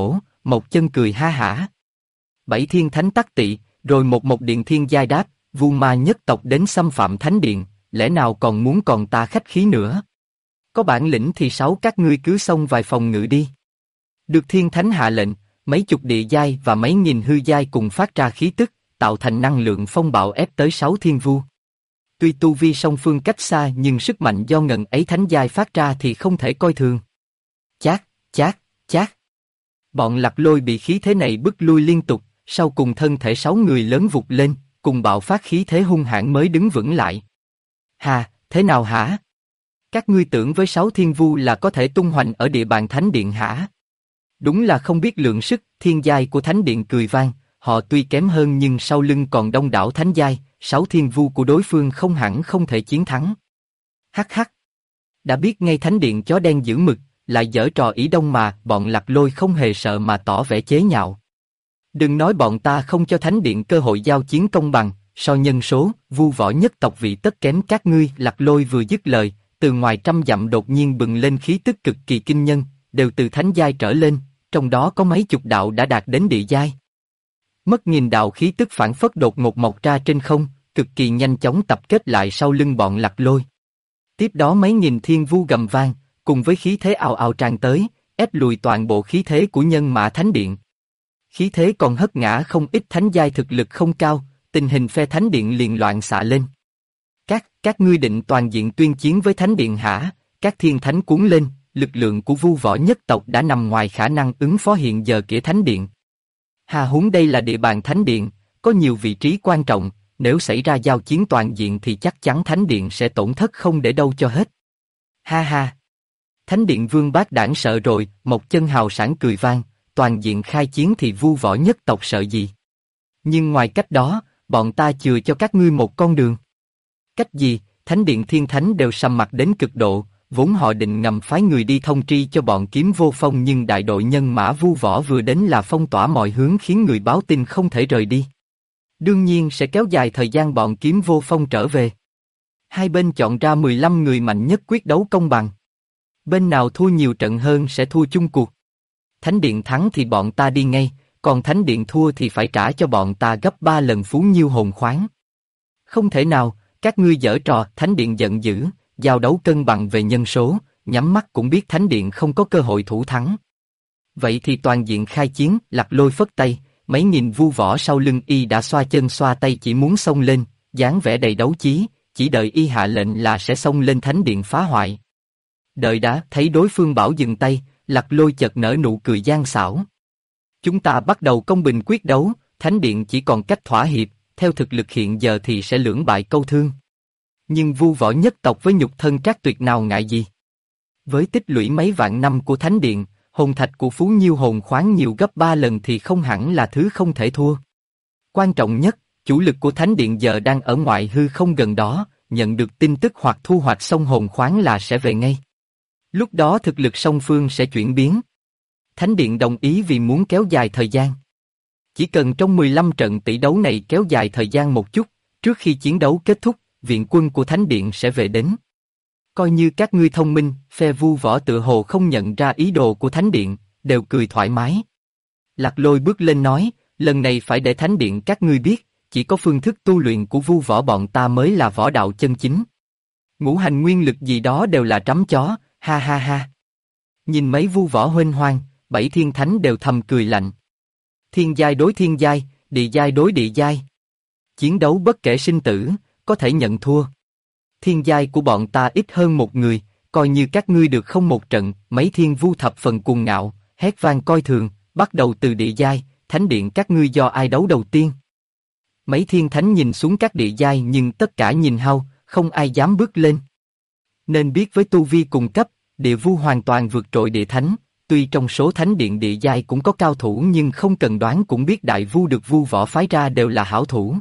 Mộc Chân cười ha hả. Bảy thiên thánh tắc tị, rồi một điện thiên giai đáp, Vu Ma nhất tộc đến xâm phạm thánh điện, lẽ nào còn muốn còn ta khách khí nữa? Có bản lĩnh thì sáu các ngươi cứ xông vài phòng ngự đi. Được thiên thánh hạ lệnh, mấy chục địa giai và mấy nghìn hư giai cùng phát ra khí tức, tạo thành năng lượng phong bạo ép tới sáu thiên vu. Tuy tu vi song phương cách xa nhưng sức mạnh do ngần ấy thánh giai phát ra thì không thể coi thường. Chát, chát, chát. Bọn Lạc Lôi bị khí thế này bức lui liên tục, sau cùng thân thể sáu người lớn vụt lên, cùng bạo phát khí thế hung hãn mới đứng vững lại. Hà, thế nào hả? Các ngươi tưởng với sáu thiên vu là có thể tung hoành ở địa bàn thánh điện hả? Đúng là không biết lượng sức. Thiên giai của thánh điện cười vang, họ tuy kém hơn nhưng sau lưng còn đông đảo thánh giai, sáu thiên vu của đối phương không hẳn không thể chiến thắng. Hắc hắc. Đã biết ngay thánh điện chó đen giữ mực, lại giở trò Ỷ Đông mà. Bọn Lạc Lôi không hề sợ mà tỏ vẻ chế nhạo. Đừng nói bọn ta không cho thánh điện cơ hội giao chiến công bằng, so nhân số, Vu Võ nhất tộc vị tất kém các ngươi. Lạc Lôi vừa dứt lời, từ ngoài trăm dặm đột nhiên bừng lên khí tức cực kỳ kinh nhân, đều từ thánh giai trở lên, trong đó có mấy chục đạo đã đạt đến địa giai. Mất nghìn đạo khí tức phản phất đột ngột mọc ra trên không, cực kỳ nhanh chóng tập kết lại sau lưng bọn Lạc Lôi. Tiếp đó mấy nghìn thiên vu gầm vang, cùng với khí thế ào ào tràn tới, ép lùi toàn bộ khí thế của nhân mã thánh điện. Khí thế còn hất ngã không ít thánh giai thực lực không cao, tình hình phe thánh điện liền loạn xạ lên. Các ngươi định toàn diện tuyên chiến với thánh điện hả? Các thiên thánh cuốn lên, lực lượng của Vu Võ nhất tộc đã nằm ngoài khả năng ứng phó hiện giờ của thánh điện. Hà huống đây là địa bàn thánh điện, có nhiều vị trí quan trọng, nếu xảy ra giao chiến toàn diện thì chắc chắn thánh điện sẽ tổn thất không để đâu cho hết. Ha ha! Thánh điện vương bát đảng sợ rồi. Mộc Chân hào sảng cười vang, toàn diện khai chiến thì Vu Võ nhất tộc sợ gì? Nhưng ngoài cách đó, bọn ta chừa cho các ngươi một con đường. Cách gì? Thánh điện thiên thánh đều sầm mặt đến cực độ, vốn họ định ngầm phái người đi thông tri cho bọn Kiếm Vô Phong nhưng đại đội nhân mã Vu Võ vừa đến là phong tỏa mọi hướng khiến người báo tin không thể rời đi. Đương nhiên sẽ kéo dài thời gian bọn Kiếm Vô Phong trở về. Hai bên chọn ra 15 người mạnh nhất quyết đấu công bằng. Bên nào thua nhiều trận hơn sẽ thua chung cuộc. Thánh điện thắng thì bọn ta đi ngay, còn thánh điện thua thì phải trả cho bọn ta gấp 3 lần phú nhiêu hồn khoáng. Không thể nào, các ngươi giở trò. Thánh điện giận dữ, giao đấu cân bằng về nhân số, nhắm mắt cũng biết thánh điện không có cơ hội thủ thắng. Vậy thì toàn diện khai chiến. Lạc Lôi phất tay, mấy nghìn vu võ sau lưng y đã xoa chân xoa tay chỉ muốn xông lên, dáng vẻ đầy đấu chí, chỉ đợi y hạ lệnh là sẽ xông lên thánh điện phá hoại. Đợi đã, thấy đối phương bảo dừng tay, Lạc Lôi chợt nở nụ cười gian xảo. Chúng ta bắt đầu công bình quyết đấu, thánh điện chỉ còn cách thỏa hiệp, theo thực lực hiện giờ thì sẽ lưỡng bại câu thương. Nhưng Vu Võ nhất tộc với nhục thân trác tuyệt nào ngại gì? Với tích lũy mấy vạn năm của thánh điện, hồn thạch của Phú Nhiêu hồn khoáng nhiều gấp 3 lần thì không hẳn là thứ không thể thua. Quan trọng nhất, chủ lực của thánh điện giờ đang ở ngoại hư không gần đó, nhận được tin tức hoặc thu hoạch xong hồn khoáng là sẽ về ngay. Lúc đó thực lực song phương sẽ chuyển biến. Thánh điện đồng ý vì muốn kéo dài thời gian. Chỉ cần trong 15 trận tỷ đấu này kéo dài thời gian một chút, trước khi chiến đấu kết thúc, viện quân của thánh điện sẽ về đến. Coi như các ngươi thông minh, phe Vu Võ tựa hồ không nhận ra ý đồ của thánh điện, đều cười thoải mái. Lạc Lôi bước lên nói, lần này phải để thánh điện các ngươi biết, chỉ có phương thức tu luyện của Vu Võ bọn ta mới là võ đạo chân chính. Ngũ hành nguyên lực gì đó đều là trắm chó, ha ha ha. Nhìn mấy Vu Võ huênh hoang, bảy thiên thánh đều thầm cười lạnh. Thiên giai đối thiên giai, địa giai đối địa giai. Chiến đấu bất kể sinh tử, có thể nhận thua. Thiên giai của bọn ta ít hơn một người, coi như các ngươi được không một trận. Mấy thiên vu thập phần cuồng ngạo, hét vang coi thường, bắt đầu từ địa giai, thánh điện các ngươi do ai đấu đầu tiên. Mấy thiên thánh nhìn xuống các địa giai nhưng tất cả nhìn hao, không ai dám bước lên. Nên biết với tu vi cùng cấp, địa vu hoàn toàn vượt trội địa thánh, tuy trong số thánh điện địa giai cũng có cao thủ nhưng không cần đoán cũng biết đại vu được Vu Võ phái ra đều là hảo thủ.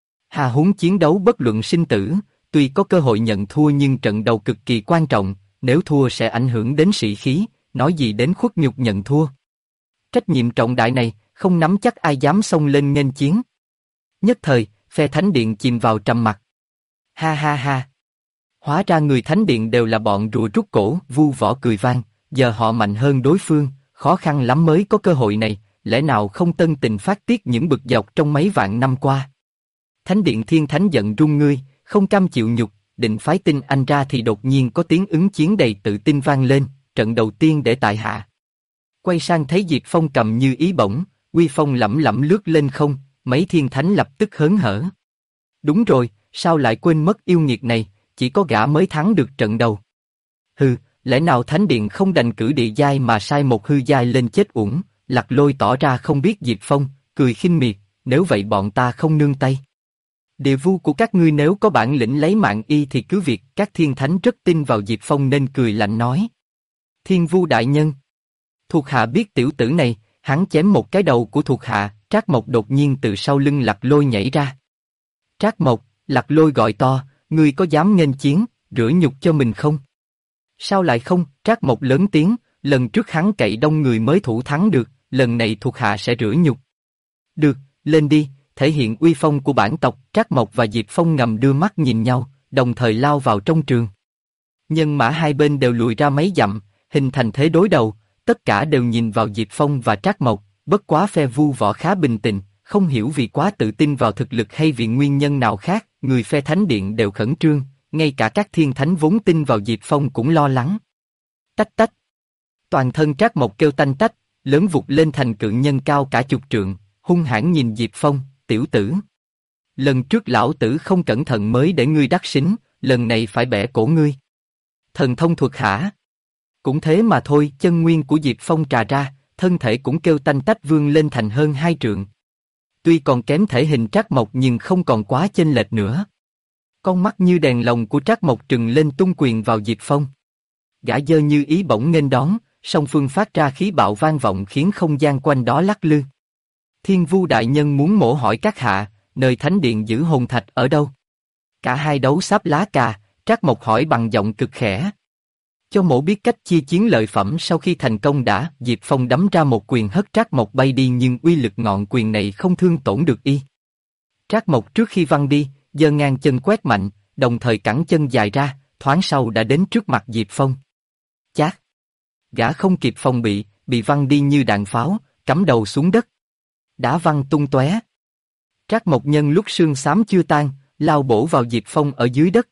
Hà huống chiến đấu bất luận sinh tử, tuy có cơ hội nhận thua nhưng trận đầu cực kỳ quan trọng, nếu thua sẽ ảnh hưởng đến sĩ khí, nói gì đến khuất nhục nhận thua. Trách nhiệm trọng đại này, không nắm chắc ai dám xông lên nghênh chiến. Nhất thời, phe thánh điện chìm vào trầm mặc. Ha ha ha. Hóa ra người thánh điện đều là bọn rùa rút cổ. Vu Võ cười vang, giờ họ mạnh hơn đối phương, khó khăn lắm mới có cơ hội này, lẽ nào không tân tình phát tiết những bực dọc trong mấy vạn năm qua. Thánh điện Thiên Thánh giận run ngươi, không cam chịu nhục, định phái tin anh ra thì đột nhiên có tiếng ứng chiến đầy tự tin vang lên, trận đầu tiên để tại hạ. Quay sang thấy Diệp Phong cầm Như Ý bổng, uy phong lẫm lẫm lướt lên không, mấy thiên thánh lập tức hớn hở. Đúng rồi, sao lại quên mất yêu nghiệt này, chỉ có gã mới thắng được trận đầu. Hừ, lẽ nào thánh điện không đành cử địa giai mà sai một hư giai lên chết uổng? Lạc Lôi tỏ ra không biết Diệp Phong, cười khinh miệt, nếu vậy bọn ta không nương tay. Địa vu của các ngươi nếu có bản lĩnh lấy mạng y thì cứ việc, các thiên thánh rất tin vào Diệp Phong nên cười lạnh nói. Thiên vu đại nhân. Thuộc hạ biết tiểu tử này, hắn chém một cái đầu của thuộc hạ, Trác Mộc đột nhiên từ sau lưng Lạc Lôi nhảy ra. Trác Mộc, Lạc Lôi gọi to, ngươi có dám nghênh chiến, rửa nhục cho mình không? Sao lại không? Trác Mộc lớn tiếng, lần trước hắn cậy đông người mới thủ thắng được, lần này thuộc hạ sẽ rửa nhục. Được, lên đi, thể hiện uy phong của bản tộc. Trác Mộc và Diệp Phong ngầm đưa mắt nhìn nhau, đồng thời lao vào trong trường. Nhân mã hai bên đều lùi ra mấy dặm, hình thành thế đối đầu, tất cả đều nhìn vào Diệp Phong và Trác Mộc, bất quá phe Vu Võ khá bình tĩnh, không hiểu vì quá tự tin vào thực lực hay vì nguyên nhân nào khác, người phe Thánh Điện đều khẩn trương, ngay cả các thiên thánh vốn tin vào Diệp Phong cũng lo lắng. Tách tách. Toàn thân Trác Mộc kêu tanh tách, lớn vụt lên thành cự nhân cao cả chục trượng, hung hãn nhìn Diệp Phong, tiểu tử. Lần trước lão tử không cẩn thận mới để ngươi đắc sính, lần này phải bẻ cổ ngươi. Thần thông thuật hả? Cũng thế mà thôi, chân nguyên của Diệp Phong trà ra, thân thể cũng kêu tanh tách vươn lên thành hơn 2 trượng. Tuy còn kém thể hình Trác Mộc nhưng không còn quá chênh lệch nữa. Con mắt như đèn lồng của Trác Mộc trừng lên tung quyền vào Diệp Phong. Gã giơ Như Ý bổng nghênh đón, song phương phát ra khí bạo vang vọng khiến không gian quanh đó lắc lư. Thiên Vu đại nhân muốn mổ hỏi các hạ, nơi thánh điện giữ hồn thạch ở đâu? Cả hai đấu sáp lá cà, Trác Mộc hỏi bằng giọng cực khẽ. Cho mổ biết cách chia chiến lợi phẩm sau khi thành công đã. Diệp Phong đấm ra một quyền hất Trác Mộc bay đi nhưng uy lực ngọn quyền này không thương tổn được y. Trác Mộc trước khi văng đi, giơ ngang chân quét mạnh, đồng thời cẳng chân dài ra, thoáng sau đã đến trước mặt Diệp Phong. Chát! Gã không kịp phòng bị văng đi như đạn pháo, cắm đầu xuống đất. Đá văng tung tóe. Trác Mộc nhân lúc xương xám chưa tan, lao bổ vào Diệp Phong ở dưới đất.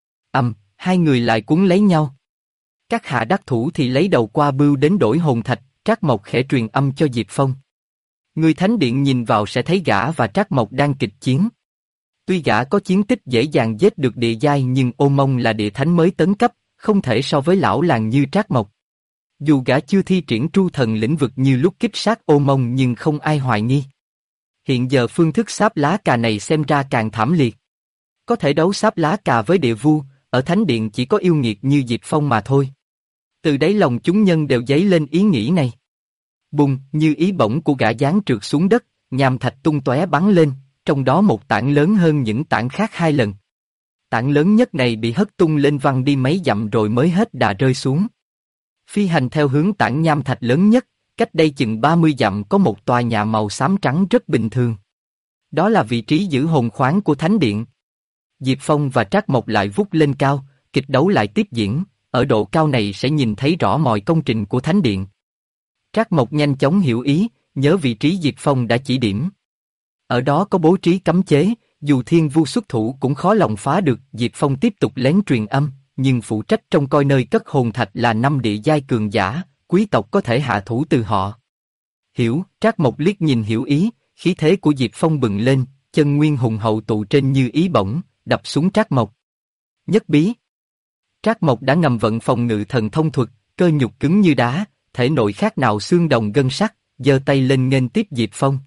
Hai người lại cuốn lấy nhau. Các hạ đắc thủ thì lấy đầu qua bưu đến đổi hồn thạch. Trác Mộc khẽ truyền âm cho Diệp Phong. Người thánh điện nhìn vào sẽ thấy gã và Trác Mộc đang kịch chiến. Tuy gã có chiến tích dễ dàng giết được địa giai nhưng Ô Mông là địa thánh mới tấn cấp, không thể so với lão làng như Trác Mộc. Dù gã chưa thi triển tru thần lĩnh vực như lúc kích sát Ô Mông nhưng không ai hoài nghi. Hiện giờ phương thức sáp lá cà này xem ra càng thảm liệt. Có thể đấu sáp lá cà với địa vu, ở thánh điện chỉ có yêu nghiệt như Diệp Phong mà thôi. Từ đáy lòng chúng nhân đều dấy lên ý nghĩ này. Bùng, Như Ý bổng của gã giáng trượt xuống đất, nham thạch tung tóe bắn lên, trong đó một tảng lớn hơn những tảng khác 2 lần. Tảng lớn nhất này bị hất tung lên văng đi mấy dặm rồi mới hết đà rơi xuống. Phi hành theo hướng tảng nham thạch lớn nhất, cách đây chừng 30 dặm có một tòa nhà màu xám trắng rất bình thường. Đó là vị trí giữ hồn khoáng của thánh điện. Diệp Phong và Trác Mộc lại vút lên cao, kịch đấu lại tiếp diễn, ở độ cao này sẽ nhìn thấy rõ mọi công trình của thánh điện. Trác Mộc nhanh chóng hiểu ý, nhớ vị trí Diệp Phong đã chỉ điểm. Ở đó có bố trí cấm chế, dù thiên vu xuất thủ cũng khó lòng phá được. Diệp Phong tiếp tục lén truyền âm, nhưng phụ trách trông coi nơi cất hồn thạch là 5 địa giai cường giả, quý tộc có thể hạ thủ từ họ. Hiểu, Trác Mộc liếc nhìn hiểu ý, khí thế của Diệp Phong bừng lên, chân nguyên hùng hậu tụ trên Như Ý bổng, đập xuống Trác Mộc. Nhất bí. Trác Mộc đã ngầm vận phòng ngự thần thông thuật, cơ nhục cứng như đá, thể nội khác nào xương đồng gân sắt, giơ tay lên nghênh tiếp Diệp Phong.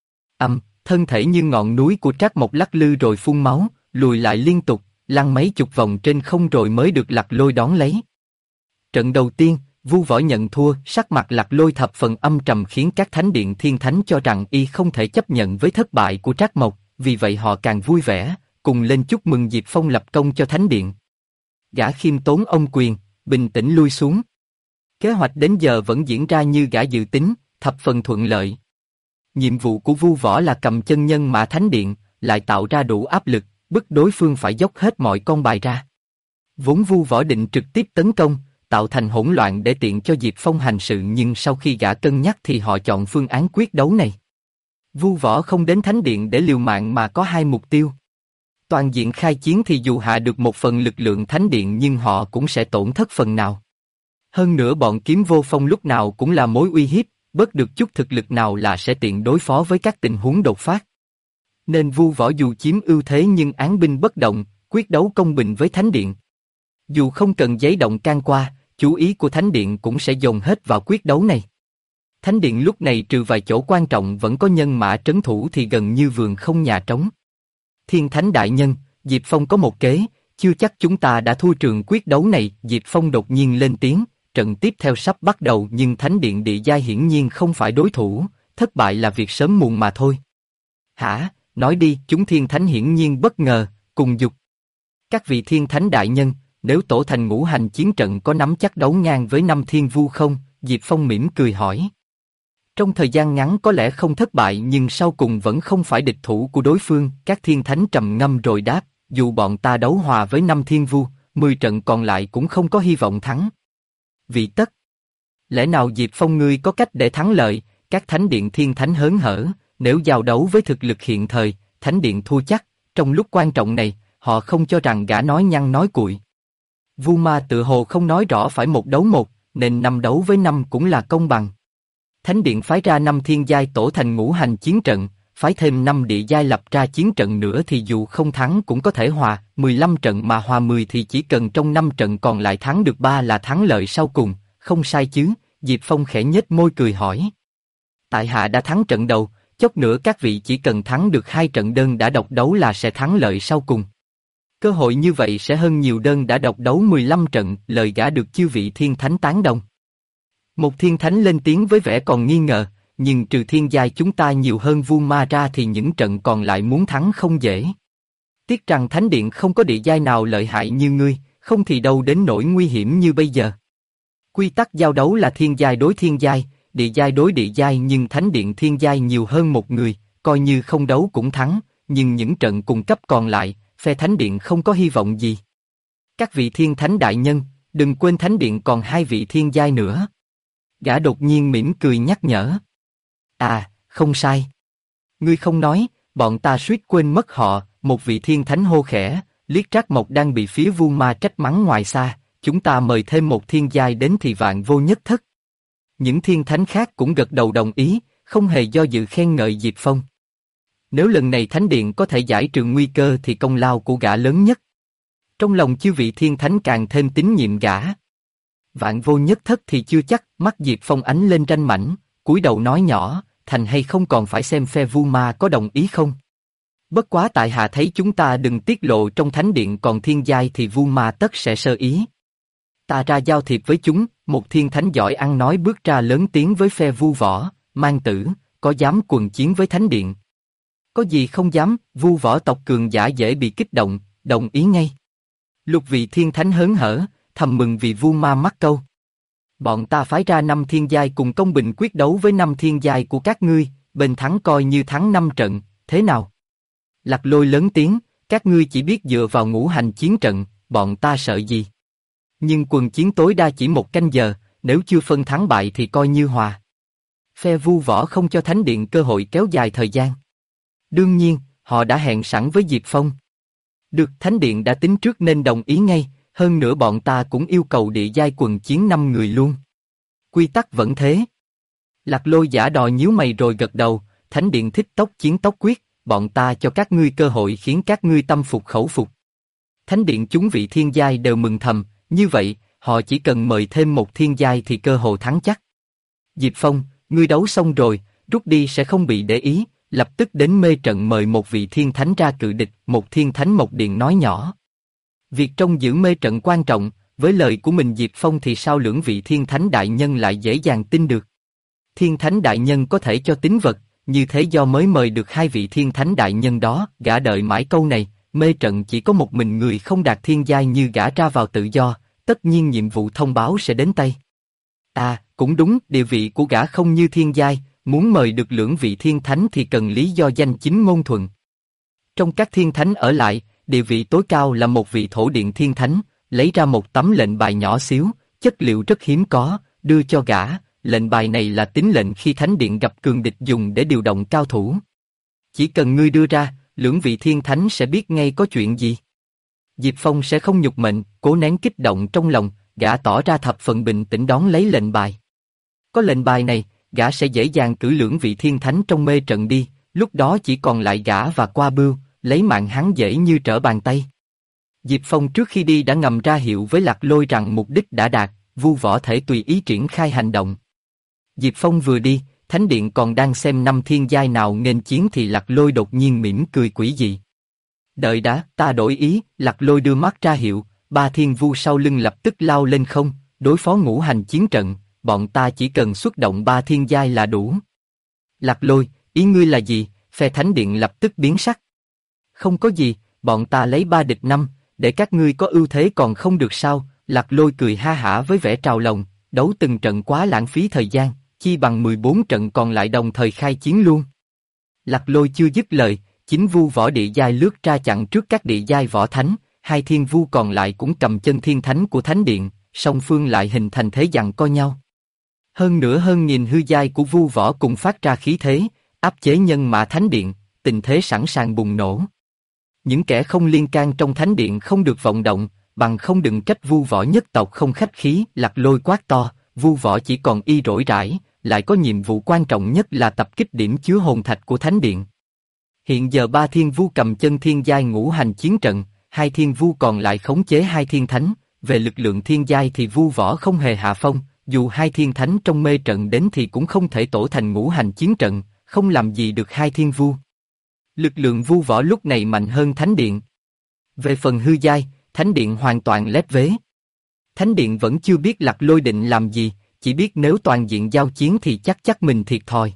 Thân thể như ngọn núi của Trác Mộc lắc lư rồi phun máu, lùi lại liên tục, lăn mấy chục vòng trên không rồi mới được Lạc Lôi đón lấy. Trận đầu tiên, Vu Võ nhận thua, sắc mặt Lạc Lôi thập phần âm trầm khiến các thánh điện thiên thánh cho rằng y không thể chấp nhận với thất bại của Trác Mộc, vì vậy họ càng vui vẻ, cùng lên chúc mừng Diệp Phong lập công cho thánh điện. Gã khiêm tốn ôm quyền, bình tĩnh lui xuống. Kế hoạch đến giờ vẫn diễn ra như gã dự tính, thập phần thuận lợi. Nhiệm vụ của Vu Võ là cầm chân nhân mã thánh điện, lại tạo ra đủ áp lực, bức đối phương phải dốc hết mọi con bài ra. Vốn Vu Võ định trực tiếp tấn công, tạo thành hỗn loạn để tiện cho Diệp Phong hành sự, nhưng sau khi gã cân nhắc thì họ chọn phương án quyết đấu này. Vu Võ không đến thánh điện để liều mạng mà có hai mục tiêu. Toàn diện khai chiến thì dù hạ được một phần lực lượng thánh điện nhưng họ cũng sẽ tổn thất phần nào. Hơn nữa bọn Kiếm Vô Phong lúc nào cũng là mối uy hiếp, bớt được chút thực lực nào là sẽ tiện đối phó với các tình huống đột phát. Nên Vu Võ dù chiếm ưu thế nhưng án binh bất động, quyết đấu công bình với thánh điện. Dù không cần giấy động can qua, chú ý của thánh điện cũng sẽ dồn hết vào quyết đấu này. Thánh điện lúc này trừ vài chỗ quan trọng vẫn có nhân mã trấn thủ thì gần như vườn không nhà trống. Thiên Thánh đại nhân, Diệp Phong có một kế, chưa chắc chúng ta đã thua trường quyết đấu này. Diệp Phong đột nhiên lên tiếng, trận tiếp theo sắp bắt đầu nhưng thánh điện địa giai hiển nhiên không phải đối thủ, thất bại là việc sớm muộn mà thôi. Hả, nói đi. Chúng Thiên Thánh hiển nhiên bất ngờ, cùng dục. Các vị Thiên Thánh đại nhân, nếu tổ thành ngũ hành chiến trận có nắm chắc đấu ngang với năm thiên vu không? Diệp Phong mỉm cười hỏi. Trong thời gian ngắn có lẽ không thất bại nhưng sau cùng vẫn không phải địch thủ của đối phương. Các Thiên Thánh trầm ngâm rồi đáp, dù bọn ta đấu hòa với năm thiên vu, 10 trận còn lại cũng không có hy vọng thắng. Vị tất. Lẽ nào Diệp Phong ngươi có cách để thắng lợi? Các thánh điện Thiên Thánh hớn hở, nếu giao đấu với thực lực hiện thời, thánh điện thua chắc. Trong lúc quan trọng này, họ không cho rằng gã nói nhăng nói cuội. Vu Ma tự hồ không nói rõ phải một đấu một, nên 5 đấu với 5 cũng là công bằng. Thánh điện phái ra 5 thiên giai tổ thành ngũ hành chiến trận, phái thêm 5 địa giai lập ra chiến trận nữa thì dù không thắng cũng có thể hòa, 15 trận mà hòa 10 thì chỉ cần trong 5 trận còn lại thắng được 3 là thắng lợi sau cùng, không sai chứ? Diệp Phong khẽ nhếch môi cười hỏi. Tại hạ đã thắng trận đầu, chốc nữa các vị chỉ cần thắng được 2 trận đơn đã độc đấu là sẽ thắng lợi sau cùng. Cơ hội như vậy sẽ hơn nhiều đơn đã độc đấu 15 trận, lời gã được chư vị Thiên Thánh tán đồng. Một Thiên Thánh lên tiếng với vẻ còn nghi ngờ, nhưng trừ thiên giai chúng ta nhiều hơn Vu Ma ra thì những trận còn lại muốn thắng không dễ. Tiếc rằng Thánh Điện không có địa giai nào lợi hại như ngươi, không thì đâu đến nỗi nguy hiểm như bây giờ. Quy tắc giao đấu là thiên giai đối thiên giai, địa giai đối địa giai nhưng Thánh Điện thiên giai nhiều hơn một người, coi như không đấu cũng thắng, nhưng những trận cùng cấp còn lại, phe Thánh Điện không có hy vọng gì. Các vị Thiên Thánh đại nhân, đừng quên Thánh Điện còn 2 vị thiên giai nữa. Gã đột nhiên mỉm cười nhắc nhở. À, không sai. Ngươi không nói, bọn ta suýt quên mất họ. Một vị Thiên Thánh hô khẽ, liếc Trác Mộc đang bị phía Vu Ma trách mắng ngoài xa. Chúng ta mời thêm một thiên giai đến thì vạn vô nhất thất. Những Thiên Thánh khác cũng gật đầu đồng ý, không hề do dự khen ngợi Diệp Phong. Nếu lần này Thánh Điện có thể giải trừ nguy cơ thì công lao của gã lớn nhất. Trong lòng chư vị Thiên Thánh càng thêm tín nhiệm gã. Vạn vô nhất thất thì chưa chắc. Mắt Diệp Phong ánh lên ranh mảnh, cúi đầu nói nhỏ, thành hay không còn phải xem phe Vu Ma có đồng ý không. Bất quá tại hạ thấy chúng ta đừng tiết lộ trong Thánh Điện còn thiên giai thì Vu Ma tất sẽ sơ ý. Ta ra giao thiệp với chúng. Một Thiên Thánh giỏi ăn nói bước ra lớn tiếng với phe Vu Võ, Mang Tử, có dám quần chiến với Thánh Điện? Có gì không dám? Vu Võ tộc cường giả dễ bị kích động, đồng ý ngay. Lục vị Thiên Thánh hớn hở, thầm mừng vì Vu Ma mắc câu. Bọn ta phái ra 5 thiên giai cùng công bình quyết đấu với 5 thiên giai của các ngươi, bên thắng coi như thắng 5 trận, thế nào? Lạc Lôi lớn tiếng, các ngươi chỉ biết dựa vào ngũ hành chiến trận, bọn ta sợ gì? Nhưng quần chiến tối đa chỉ 1 canh giờ, nếu chưa phân thắng bại thì coi như hòa. Phe Vu Võ không cho Thánh Điện cơ hội kéo dài thời gian. Đương nhiên, họ đã hẹn sẵn với Diệp Phong. Được, Thánh Điện đã tính trước nên đồng ý ngay, hơn nữa bọn ta cũng yêu cầu địa giai quần chiến 5 người luôn. Quy tắc vẫn thế. Lạc Lôi giả đò nhíu mày rồi gật đầu, Thánh Điện thích tốc chiến tốc quyết, bọn ta cho các ngươi cơ hội khiến các ngươi tâm phục khẩu phục. Thánh Điện chúng vị thiên giai đều mừng thầm, như vậy, họ chỉ cần mời thêm một thiên giai thì cơ hội thắng chắc. Diệp Phong, ngươi đấu xong rồi, rút đi sẽ không bị để ý, lập tức đến mê trận mời một vị Thiên Thánh ra cự địch. Một Thiên Thánh Mộc Điện nói nhỏ. Việc trông giữ mê trận quan trọng, với lời của mình Diệp Phong thì sao lưỡng vị Thiên Thánh đại nhân lại dễ dàng tin được. Thiên Thánh đại nhân có thể cho tín vật, như thế do mới mời được 2 vị Thiên Thánh đại nhân đó. Gã đợi mãi câu này, mê trận chỉ có một mình người không đạt thiên giai như gã ra vào tự do, tất nhiên nhiệm vụ thông báo sẽ đến tay. À, cũng đúng, địa vị của gã không như thiên giai, muốn mời được lưỡng vị Thiên Thánh thì cần lý do danh chính ngôn thuận. Trong các Thiên Thánh ở lại, địa vị tối cao là một vị Thổ Điện Thiên Thánh, lấy ra một tấm lệnh bài nhỏ xíu, chất liệu rất hiếm có, đưa cho gã. Lệnh bài này là tín lệnh khi thánh điện gặp cường địch dùng để điều động cao thủ. Chỉ cần ngươi đưa ra, lưỡng vị thiên thánh sẽ biết ngay có chuyện gì. Diệp Phong sẽ không nhục mệnh, cố nén kích động trong lòng, gã tỏ ra thập phần bình tĩnh đón lấy lệnh bài. Có lệnh bài này, gã sẽ dễ dàng cử lưỡng vị thiên thánh trong mê trận đi, lúc đó chỉ còn lại gã và Qua Bưu, lấy mạng hắn dễ như trở bàn tay. Diệp Phong trước khi đi đã ngầm ra hiệu với Lạc Lôi rằng mục đích đã đạt, Vu Võ thể tùy ý triển khai hành động. Diệp Phong vừa đi, thánh điện còn đang xem năm thiên giai nào nghênh chiến thì Lạc Lôi đột nhiên mỉm cười quỷ dị. Đợi đã, ta đổi ý. Lạc Lôi đưa mắt ra hiệu, ba thiên vu sau lưng lập tức lao lên không, đối phó ngũ hành chiến trận, bọn ta chỉ cần xuất động ba thiên giai là đủ. Lạc Lôi, ý ngươi là gì? Phe thánh điện lập tức biến sắc. Không có gì, bọn ta lấy 3 địch 5, để các ngươi có ưu thế còn không được sao? Lạc Lôi cười ha hả với vẻ trào lòng, đấu từng trận quá lãng phí thời gian, chi bằng 14 trận còn lại đồng thời khai chiến luôn. Lạc Lôi chưa dứt lời, chính vu võ địa giai lướt ra chặn trước các địa giai võ thánh, hai thiên vu còn lại cũng cầm chân thiên thánh của thánh điện, song phương lại hình thành thế giằng co nhau. Hơn nữa hơn nghìn hư giai của vu võ cùng phát ra khí thế, áp chế nhân mã thánh điện, tình thế sẵn sàng bùng nổ. Những kẻ không liên can trong thánh điện không được vọng động, bằng không đừng trách vu võ nhất tộc không khách khí. Lạc Lôi quát to, vu võ chỉ còn y rỗi rãi, lại có nhiệm vụ quan trọng nhất là tập kích điểm chứa hồn thạch của thánh điện. Hiện giờ ba thiên vu cầm chân thiên giai ngũ hành chiến trận, hai thiên vu còn lại khống chế hai thiên thánh, về lực lượng thiên giai thì vu võ không hề hạ phong, dù hai thiên thánh trong mê trận đến thì cũng không thể tổ thành ngũ hành chiến trận, không làm gì được hai thiên vu. Lực lượng vu võ lúc này mạnh hơn thánh điện. Về phần hư giai, thánh điện hoàn toàn lép vế. Thánh điện vẫn chưa biết Lạc Lôi định làm gì, chỉ biết nếu toàn diện giao chiến thì chắc mình thiệt thòi.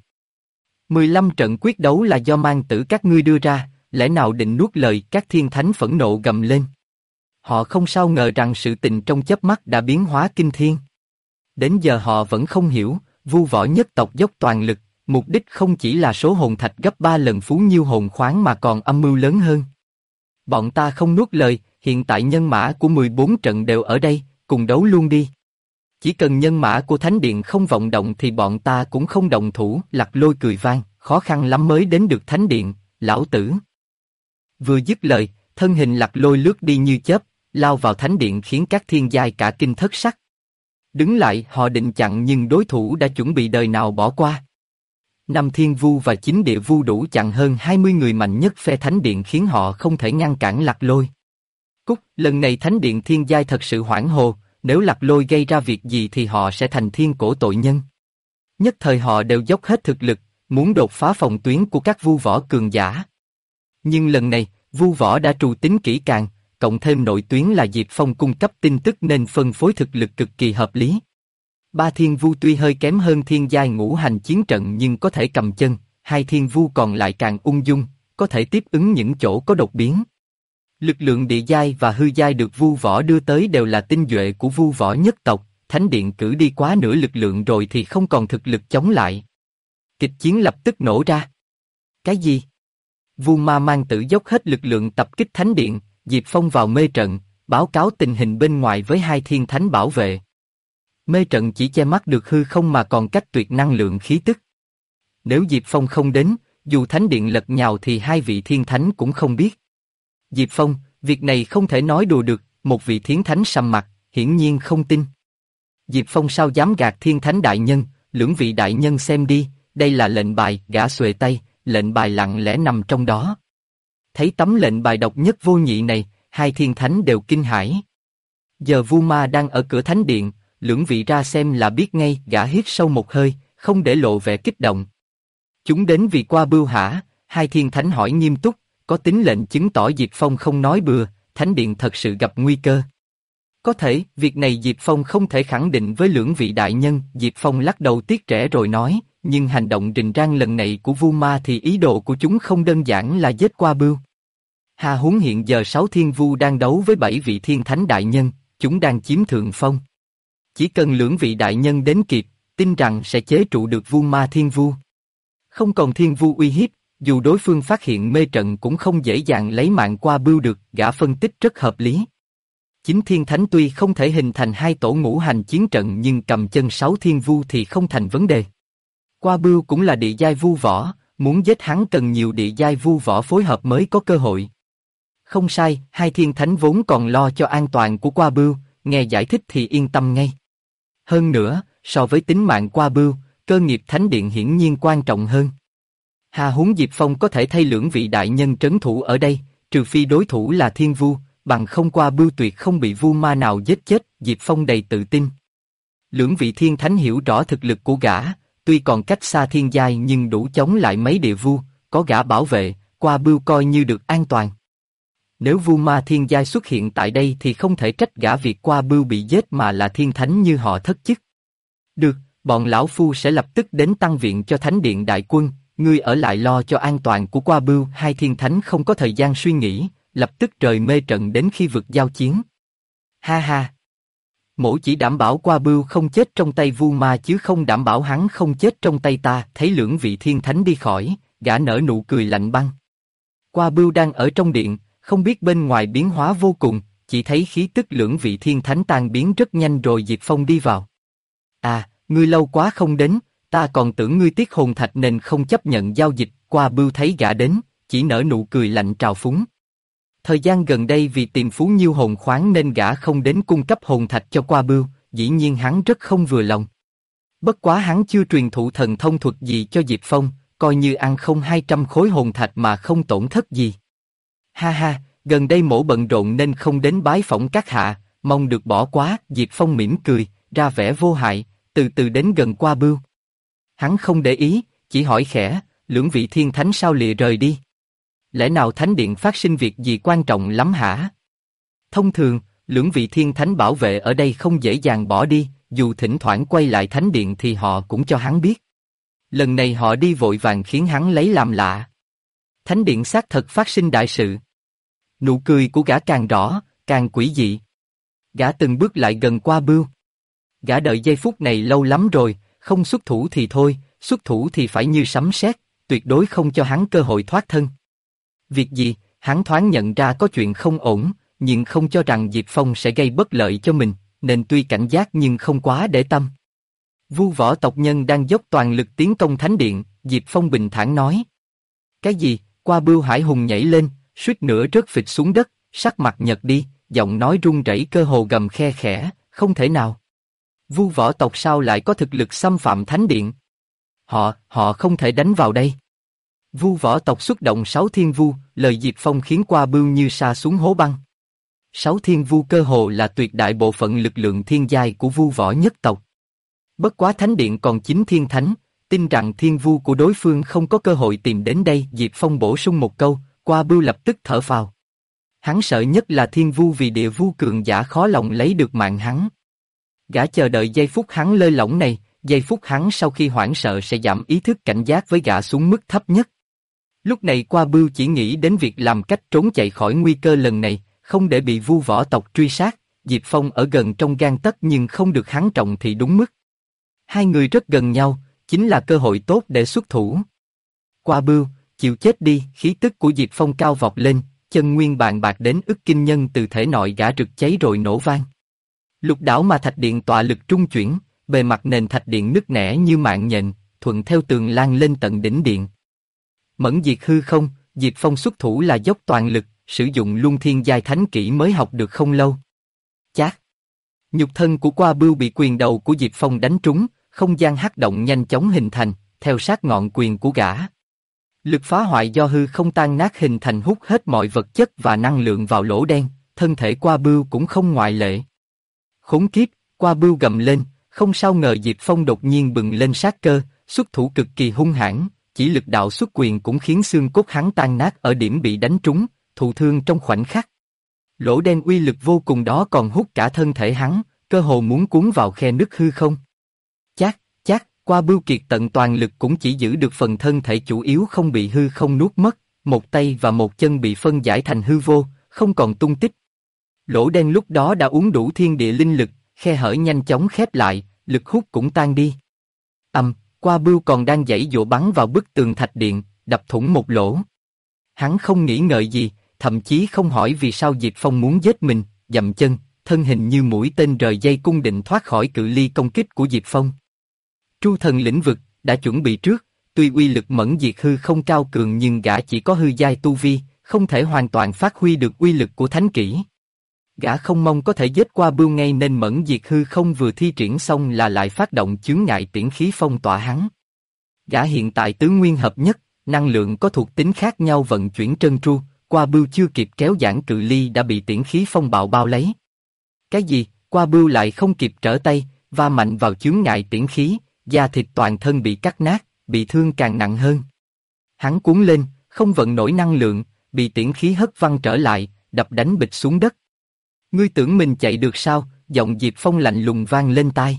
15 trận quyết đấu là do mang tử các ngươi đưa ra, lẽ nào định nuốt lời? Các thiên thánh phẫn nộ gầm lên. Họ không sao ngờ rằng sự tình trong chớp mắt đã biến hóa kinh thiên. Đến giờ họ vẫn không hiểu, vu võ nhất tộc dốc toàn lực, mục đích không chỉ là số hồn thạch gấp 3 lần phú nhiêu hồn khoáng mà còn âm mưu lớn hơn. Bọn ta không nuốt lời, hiện tại nhân mã của 14 trận đều ở đây, cùng đấu luôn đi. Chỉ cần nhân mã của thánh điện không vọng động thì bọn ta cũng không động thủ. Lạc Lôi cười vang, khó khăn lắm mới đến được thánh điện, lão tử. Vừa dứt lời, thân hình Lạc Lôi lướt đi như chớp, lao vào thánh điện khiến các thiên giai cả kinh thất sắc. Đứng lại, họ định chặn nhưng đối thủ đã chuẩn bị đời nào bỏ qua. 5 thiên vu và 9 địa vu đủ chặn hơn 20 người mạnh nhất phe thánh điện khiến họ không thể ngăn cản Lạc Lôi. Cút, lần này thánh điện thiên giai thật sự hoảng hồn, nếu Lạc Lôi gây ra việc gì thì họ sẽ thành thiên cổ tội nhân. Nhất thời họ đều dốc hết thực lực, muốn đột phá phòng tuyến của các vu võ cường giả. Nhưng lần này, vu võ đã trù tính kỹ càng, cộng thêm nội tuyến là Diệp Phong cung cấp tin tức nên phân phối thực lực cực kỳ hợp lý. Ba thiên vu tuy hơi kém hơn thiên giai ngũ hành chiến trận nhưng có thể cầm chân, hai thiên vu còn lại càng ung dung, có thể tiếp ứng những chỗ có đột biến. Lực lượng địa giai và hư giai được vu võ đưa tới đều là tinh nhuệ của vu võ nhất tộc, thánh điện cử đi quá nửa lực lượng rồi thì không còn thực lực chống lại. Kịch chiến lập tức nổ ra. Cái gì? Vu Ma mang tự dốc hết lực lượng tập kích thánh điện, Diệp Phong vào mê trận, báo cáo tình hình bên ngoài với hai thiên thánh bảo vệ. Mê trận chỉ che mắt được hư không mà còn cách tuyệt năng lượng khí tức. Nếu Diệp Phong không đến, dù thánh điện lật nhào thì hai vị thiên thánh cũng không biết. Diệp Phong, việc này không thể nói đùa được. Một vị thiên thánh sầm mặt, hiển nhiên không tin. Diệp Phong sao dám gạt thiên thánh đại nhân? Lưỡng vị đại nhân xem đi, đây là lệnh bài. Gã xuề tay, lệnh bài lặng lẽ nằm trong đó. Thấy tấm lệnh bài độc nhất vô nhị này, hai thiên thánh đều kinh hãi. Giờ Vu Ma đang ở cửa thánh điện, lưỡng vị ra xem là biết ngay. Gã hít sâu một hơi, không để lộ vẻ kích động. Chúng đến vì Qua Bưu hả? Hai thiên thánh hỏi nghiêm túc, có tính lệnh chứng tỏ Diệp Phong không nói bừa, thánh điện thật sự gặp nguy cơ. Có thể, việc này Diệp Phong không thể khẳng định với lưỡng vị đại nhân. Diệp Phong lắc đầu tiếc rẻ rồi nói, nhưng hành động rình rang lần này của Vu Ma thì ý đồ của chúng không đơn giản là giết Qua Bưu. Hà huống hiện giờ 6 thiên vu đang đấu với 7 vị thiên thánh đại nhân, chúng đang chiếm thượng phong. Chỉ cần lưỡng vị đại nhân đến kịp, tin rằng sẽ chế trụ được Vu Ma thiên vu. Không còn thiên vu uy hiếp, dù đối phương phát hiện mê trận cũng không dễ dàng lấy mạng Qua Bưu được. Gã phân tích rất hợp lý. 9 thiên thánh tuy không thể hình thành hai tổ ngũ hành chiến trận nhưng cầm chân 6 thiên vu thì không thành vấn đề. Qua Bưu cũng là địa giai vu võ, muốn giết hắn cần nhiều địa giai vu võ phối hợp mới có cơ hội. Không sai, hai thiên thánh vốn còn lo cho an toàn của Qua Bưu, nghe giải thích thì yên tâm ngay. Hơn nữa, so với tính mạng Qua Bưu, cơ nghiệp thánh điện hiển nhiên quan trọng hơn. Hà huống Diệp Phong có thể thay lưỡng vị đại nhân trấn thủ ở đây, trừ phi đối thủ là thiên vu, bằng không Qua Bưu tuyệt không bị vu ma nào giết chết, Diệp Phong đầy tự tin. Lưỡng vị thiên thánh hiểu rõ thực lực của gã, tuy còn cách xa thiên giai nhưng đủ chống lại mấy địa vu, có gã bảo vệ, Qua Bưu coi như được an toàn. Nếu vu ma thiên giai xuất hiện tại đây thì không thể trách gã việc Qua Bưu bị giết mà là thiên thánh như họ thất chức. Được, bọn lão phu sẽ lập tức đến tăng viện cho thánh điện đại quân, ngươi ở lại lo cho an toàn của Qua Bưu. Hai thiên thánh không có thời gian suy nghĩ, lập tức rời mê trận đến khi vực giao chiến. Ha ha! Mỗ chỉ đảm bảo Qua Bưu không chết trong tay vu ma chứ không đảm bảo hắn không chết trong tay ta. Thấy lưỡng vị thiên thánh đi khỏi, gã nở nụ cười lạnh băng. Qua Bưu đang ở trong điện, không biết bên ngoài biến hóa vô cùng, chỉ thấy khí tức lưỡng vị thiên thánh tan biến rất nhanh rồi Diệp Phong đi vào. À, ngươi lâu quá không đến, ta còn tưởng ngươi tiếc hồn thạch nên không chấp nhận giao dịch. Qua Bưu thấy gã đến, chỉ nở nụ cười lạnh trào phúng. Thời gian gần đây vì tìm phú nhiêu hồn khoáng nên gã không đến cung cấp hồn thạch cho Qua Bưu, dĩ nhiên hắn rất không vừa lòng. Bất quá hắn chưa truyền thụ thần thông thuật gì cho Diệp Phong, coi như ăn không 200 khối hồn thạch mà không tổn thất gì. Ha ha, gần đây mỗ bận rộn nên không đến bái phỏng các hạ, mong được bỏ quá. Diệp Phong mỉm cười, ra vẻ vô hại, từ từ đến gần Qua Bưu. Hắn không để ý, chỉ hỏi khẽ, lưỡng vị thiên thánh sao lìa rời đi? Lẽ nào thánh điện phát sinh việc gì quan trọng lắm hả? Thông thường, lưỡng vị thiên thánh bảo vệ ở đây không dễ dàng bỏ đi, dù thỉnh thoảng quay lại thánh điện thì họ cũng cho hắn biết. Lần này họ đi vội vàng khiến hắn lấy làm lạ. Thánh điện xác thật phát sinh đại sự. Nụ cười của gã càng rõ, càng quỷ dị. Gã từng bước lại gần Qua Bưu. Gã đợi giây phút này lâu lắm rồi, không xuất thủ thì thôi, xuất thủ thì phải như sấm sét, tuyệt đối không cho hắn cơ hội thoát thân. Việc gì, hắn thoáng nhận ra có chuyện không ổn, nhưng không cho rằng Diệp Phong sẽ gây bất lợi cho mình, nên tuy cảnh giác nhưng không quá để tâm. Vu võ tộc nhân đang dốc toàn lực tiến công thánh điện, Diệp Phong bình thản nói. Cái gì? Qua Bưu hải hùng nhảy lên, suýt nữa rớt phịch xuống đất, sắc mặt nhợt đi, giọng nói run rẩy cơ hồ gầm khe khẽ, không thể nào. Vu võ tộc sao lại có thực lực xâm phạm thánh điện? Họ không thể đánh vào đây. Vu võ tộc xuất động 6 thiên vu, lời Diệp Phong khiến Qua Bưu như sa xuống hố băng. 6 thiên vu cơ hồ là tuyệt đại bộ phận lực lượng thiên giai của vu võ nhất tộc. Bất quá thánh điện còn 9 thiên thánh, tin rằng thiên vu của đối phương không có cơ hội tìm đến đây. Diệp Phong bổ sung một câu, Qua Bưu lập tức thở phào. Hắn sợ nhất là thiên vu vì địa vu cường giả khó lòng lấy được mạng hắn. Gã chờ đợi giây phút hắn lơi lỏng này, giây phút hắn sau khi hoảng sợ sẽ giảm ý thức cảnh giác với gã xuống mức thấp nhất. Lúc này Qua Bưu chỉ nghĩ đến việc làm cách trốn chạy khỏi nguy cơ lần này, không để bị vu võ tộc truy sát. Diệp Phong ở gần trong gang tấc nhưng không được hắn trọng thị đúng mức. Hai người rất gần nhau, chính là cơ hội tốt để xuất thủ. Qua Bưu, chịu chết đi. Khí tức của Diệp Phong cao vọt lên, chân nguyên bàn bạc đến ức kinh nhân từ thể nội gã rực cháy rồi nổ vang. Lục đảo mà thạch điện tọa lực trung chuyển, bề mặt nền thạch điện nứt nẻ như mạng nhện, thuận theo tường lan lên tận đỉnh điện. Mẫn diệt hư không, Diệp Phong xuất thủ là dốc toàn lực, sử dụng luân thiên giai thánh kỹ mới học được không lâu. Chát! Nhục thân của Qua Bưu bị quyền đầu của Diệp Phong đánh trúng, không gian hắc động nhanh chóng hình thành, theo sát ngọn quyền của gã. Lực phá hoại do hư không tan nát hình thành hút hết mọi vật chất và năng lượng vào lỗ đen, thân thể Qua Bưu cũng không ngoại lệ. Khốn kiếp, Qua Bưu gầm lên, không sao ngờ Diệp Phong đột nhiên bừng lên sát cơ, xuất thủ cực kỳ hung hãn, chỉ lực đạo xuất quyền cũng khiến xương cốt hắn tan nát ở điểm bị đánh trúng, thụ thương trong khoảnh khắc. Lỗ đen uy lực vô cùng đó còn hút cả thân thể hắn, cơ hồ muốn cuốn vào khe nứt hư không. Chát, Qua Bưu kiệt tận toàn lực cũng chỉ giữ được phần thân thể chủ yếu không bị hư không nuốt mất, một tay và một chân bị phân giải thành hư vô, không còn tung tích. Lỗ đen lúc đó đã uống đủ thiên địa linh lực, khe hở nhanh chóng khép lại, lực hút cũng tan đi. Qua Bưu còn đang giãy giụa bắn vào bức tường thạch điện, đập thủng một lỗ. Hắn không nghĩ ngợi gì, thậm chí không hỏi vì sao Diệp Phong muốn giết mình, dậm chân, thân hình như mũi tên rời dây cung định thoát khỏi cự ly công kích của Diệp Phong. Tru thần lĩnh vực đã chuẩn bị trước, tuy uy lực mẫn diệt hư không cao cường nhưng gã chỉ có hư giai tu vi, không thể hoàn toàn phát huy được uy lực của thánh kỹ. Gã không mong có thể giết qua Bưu ngay nên mẫn diệt hư không vừa thi triển xong là lại phát động chướng ngại tiễn khí phong tỏa hắn. Gã hiện tại tứ nguyên hợp nhất, năng lượng có thuộc tính khác nhau vận chuyển trơn tru, qua Bưu chưa kịp kéo giãn cự ly đã bị tiễn khí phong bạo bao lấy. Cái gì? Qua Bưu lại không kịp trở tay, va mạnh vào chướng ngại tiễn khí, da thịt toàn thân bị cắt nát, bị thương càng nặng hơn. Hắn cuốn lên, không vận nổi năng lượng, bị tiễn khí hất văng trở lại, đập đánh bịch xuống đất. Ngươi tưởng mình chạy được sao? Giọng Diệp Phong lạnh lùng vang lên tai.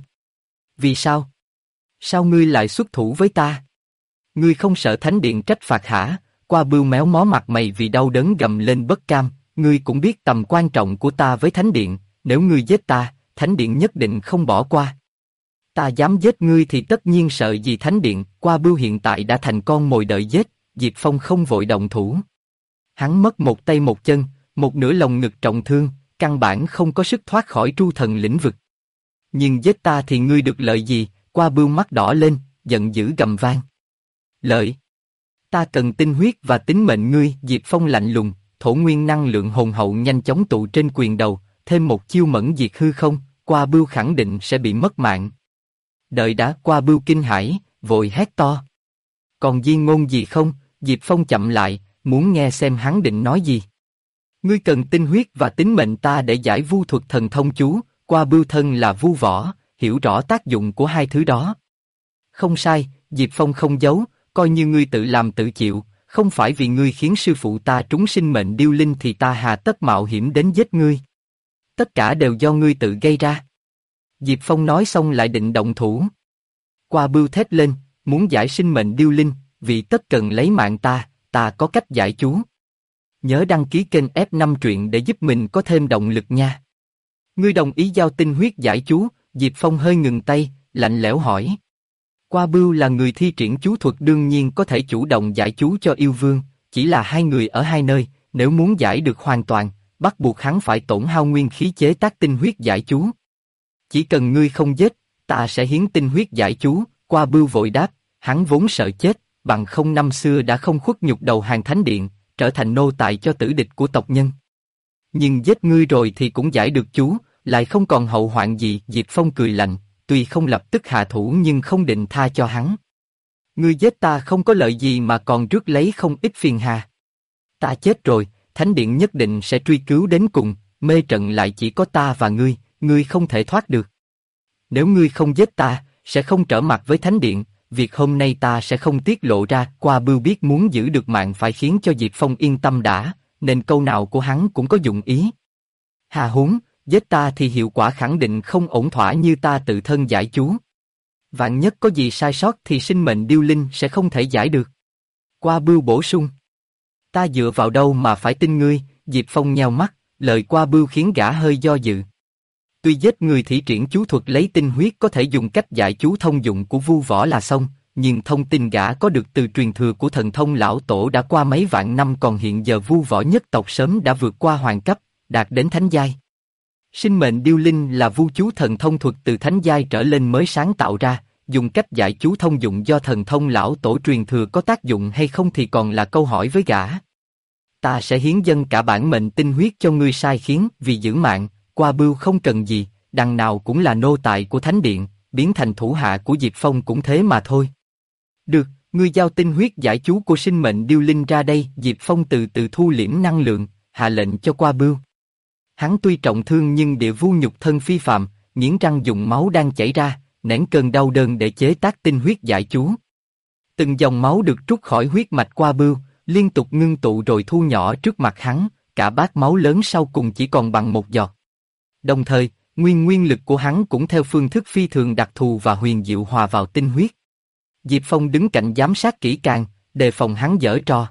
Vì sao? Sao ngươi lại xuất thủ với ta? Ngươi không sợ thánh điện trách phạt hả? Qua Bưu méo mó mặt mày vì đau đớn gầm lên bất cam. Ngươi cũng biết tầm quan trọng của ta với thánh điện, nếu ngươi giết ta, thánh điện nhất định không bỏ qua. Ta dám giết ngươi thì tất nhiên sợ gì thánh điện? Qua Bưu hiện tại đã thành con mồi đợi giết, Diệp Phong không vội động thủ. Hắn mất một tay một chân, một nửa lồng ngực trọng thương, căn bản không có sức thoát khỏi tru thần lĩnh vực. Nhưng giết ta thì ngươi được lợi gì? Qua Bưu mắt đỏ lên, giận dữ gầm vang. Lợi? Ta cần tinh huyết và tính mệnh ngươi. Diệp Phong lạnh lùng, thổ nguyên năng lượng hồn hậu nhanh chóng tụ trên quyền đầu, thêm một chiêu mẫn diệt hư không, Qua Bưu khẳng định sẽ bị mất mạng. Đợi đã. Qua Bưu kinh hãi, vội hét to. Còn di ngôn gì không? Diệp Phong chậm lại, muốn nghe xem hắn định nói gì. Ngươi cần tinh huyết và tính mệnh ta để giải vu thuật thần thông chú. Qua Bưu thân là vu võ, hiểu rõ tác dụng của hai thứ đó. Không sai, Diệp Phong không giấu, coi như ngươi tự làm tự chịu, không phải vì ngươi khiến sư phụ ta trúng sinh mệnh điêu linh thì ta hà tất mạo hiểm đến giết ngươi. Tất cả đều do ngươi tự gây ra. Diệp Phong nói xong lại định động thủ. Qua Bưu thét lên, muốn giải sinh mệnh điêu linh, vì tất cần lấy mạng ta có cách giải chú. Nhớ đăng ký kênh F5 truyện để giúp mình có thêm động lực nha. Ngươi đồng ý giao tinh huyết giải chú? Diệp Phong hơi ngừng tay, lạnh lẽo hỏi. Qua Bưu là người thi triển chú thuật đương nhiên có thể chủ động giải chú cho yêu vương, chỉ là hai người ở hai nơi, nếu muốn giải được hoàn toàn, bắt buộc hắn phải tổn hao nguyên khí chế tác tinh huyết giải chú. Chỉ cần ngươi không giết, ta sẽ hiến tinh huyết giải chú. Qua Bưu vội đáp, hắn vốn sợ chết, bằng không năm xưa đã không khuất nhục đầu hàng thánh điện, trở thành nô tài cho tử địch của tộc nhân. Nhưng giết ngươi rồi thì cũng giải được chú, lại không còn hậu hoạn gì. Diệp Phong cười lạnh, tuy không lập tức hạ thủ nhưng không định tha cho hắn. Ngươi giết ta không có lợi gì mà còn rước lấy không ít phiền hà. Ta chết rồi, thánh điện nhất định sẽ truy cứu đến cùng, mê trận lại chỉ có ta và ngươi không thể thoát được. Nếu ngươi không giết ta, sẽ không trở mặt với thánh điện, việc hôm nay ta sẽ không tiết lộ ra. Qua Bưu biết muốn giữ được mạng phải khiến cho Diệp Phong yên tâm đã, nên câu nào của hắn cũng có dụng ý. Hà huống, giết ta thì hiệu quả khẳng định không ổn thỏa như ta tự thân giải chú. Vạn nhất có gì sai sót thì sinh mệnh điêu linh sẽ không thể giải được. Qua Bưu bổ sung. Ta dựa vào đâu mà phải tin ngươi? Diệp Phong nheo mắt, lời Qua Bưu khiến gã hơi do dự. Tuy giết người thi triển chú thuật lấy tinh huyết có thể dùng cách giải chú thông dụng của vu võ là xong, nhưng thông tin gã có được từ truyền thừa của thần thông lão tổ đã qua mấy vạn năm, còn hiện giờ vu võ nhất tộc sớm đã vượt qua hoàng cấp, đạt đến thánh giai. Sinh mệnh điêu linh là vu chú thần thông thuật từ thánh giai trở lên mới sáng tạo ra, dùng cách giải chú thông dụng do thần thông lão tổ truyền thừa có tác dụng hay không thì còn là câu hỏi với gã. Ta sẽ hiến dâng cả bản mệnh tinh huyết cho ngươi sai khiến vì giữ mạng. Qua Bưu không cần gì, đằng nào cũng là nô tài của thánh điện, biến thành thủ hạ của Diệp Phong cũng thế mà thôi. Được, ngươi giao tinh huyết giải chú của sinh mệnh điêu linh ra đây. Diệp Phong từ từ thu liễm năng lượng, hạ lệnh cho Qua Bưu. Hắn tuy trọng thương nhưng địa vu nhục thân phi phàm, nghiến răng dùng máu đang chảy ra, nén cơn đau đớn để chế tác tinh huyết giải chú. Từng dòng máu được trút khỏi huyết mạch Qua Bưu, liên tục ngưng tụ rồi thu nhỏ trước mặt hắn, cả bát máu lớn sau cùng chỉ còn bằng một giọt. Đồng thời, nguyên lực của hắn cũng theo phương thức phi thường đặc thù và huyền diệu hòa vào tinh huyết. Diệp Phong đứng cạnh giám sát kỹ càng, đề phòng hắn giở trò.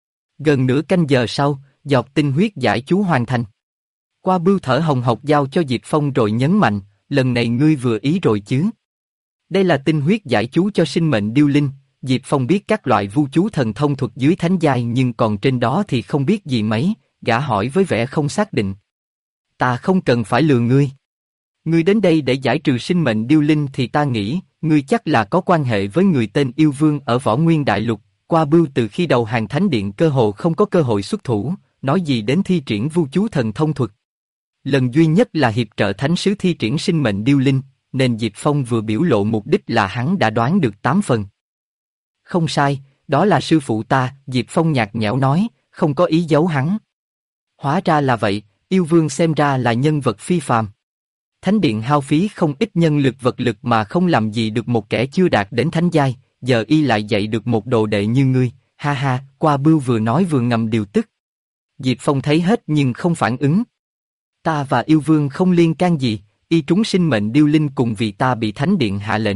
Gần nửa canh giờ sau, giọt tinh huyết giải chú hoàn thành. Qua Bưu thở hồng hộc giao cho Diệp Phong rồi nhấn mạnh, lần này ngươi vừa ý rồi chứ? Đây là tinh huyết giải chú cho sinh mệnh điêu linh. Diệp Phong biết các loại vu chú thần thông thuật dưới thánh giai nhưng còn trên đó thì không biết gì mấy, gã hỏi với vẻ không xác định. ta không cần phải lừa ngươi. Ngươi đến đây để giải trừ sinh mệnh điêu linh thì ta nghĩ, ngươi chắc là có quan hệ với người tên Yêu Vương ở Võ Nguyên Đại Lục. Qua Bưu từ khi đầu hàng thánh điện cơ hồ không có cơ hội xuất thủ, nói gì đến thi triển vu chú thần thông thuật. Lần duy nhất là hiệp trợ thánh sứ thi triển sinh mệnh điêu linh, nên Diệp Phong vừa biểu lộ mục đích là hắn đã đoán được 8 phần. Không sai, đó là sư phụ ta, Diệp Phong nhạt nhẽo nói, không có ý giấu hắn. Hóa ra là vậy, Yêu Vương xem ra là nhân vật phi phàm. Thánh điện hao phí không ít nhân lực vật lực mà không làm gì được một kẻ chưa đạt đến thánh giai, giờ y lại dạy được một đồ đệ như ngươi, ha ha, Qua Bưu vừa nói vừa ngầm điều tức. Diệp Phong thấy hết nhưng không phản ứng. Ta và Yêu Vương không liên can gì, y trúng sinh mệnh điêu linh cùng vì ta bị thánh điện hạ lệnh.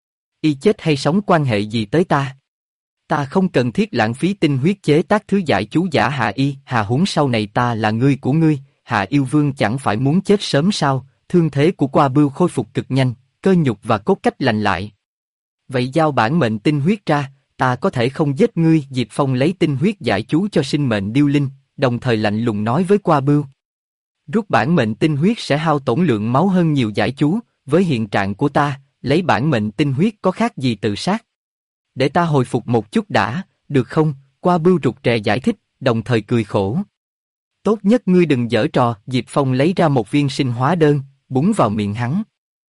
Y chết hay sống quan hệ gì tới ta? Ta không cần thiết lãng phí tinh huyết chế tác thứ giải chú giả hạ y, hà huống sau này ta là ngươi của ngươi, Hạ Yêu Vương chẳng phải muốn chết sớm sao? Thương thế của Qua Bưu khôi phục cực nhanh, cơ nhục và cốt cách lành lại. Vậy giao bản mệnh tinh huyết ra, ta có thể không giết ngươi. Diệp Phong lấy tinh huyết giải chú cho sinh mệnh điêu linh, đồng thời lạnh lùng nói với Qua Bưu. Rút bản mệnh tinh huyết sẽ hao tổn lượng máu hơn nhiều giải chú, với hiện trạng của ta, lấy bản mệnh tinh huyết có khác gì tự sát. Để ta hồi phục một chút đã, được không? Qua Bưu rụt rè giải thích, đồng thời cười khổ. Tốt nhất ngươi đừng giở trò. Diệp Phong lấy ra một viên sinh hóa đơn, búng vào miệng hắn.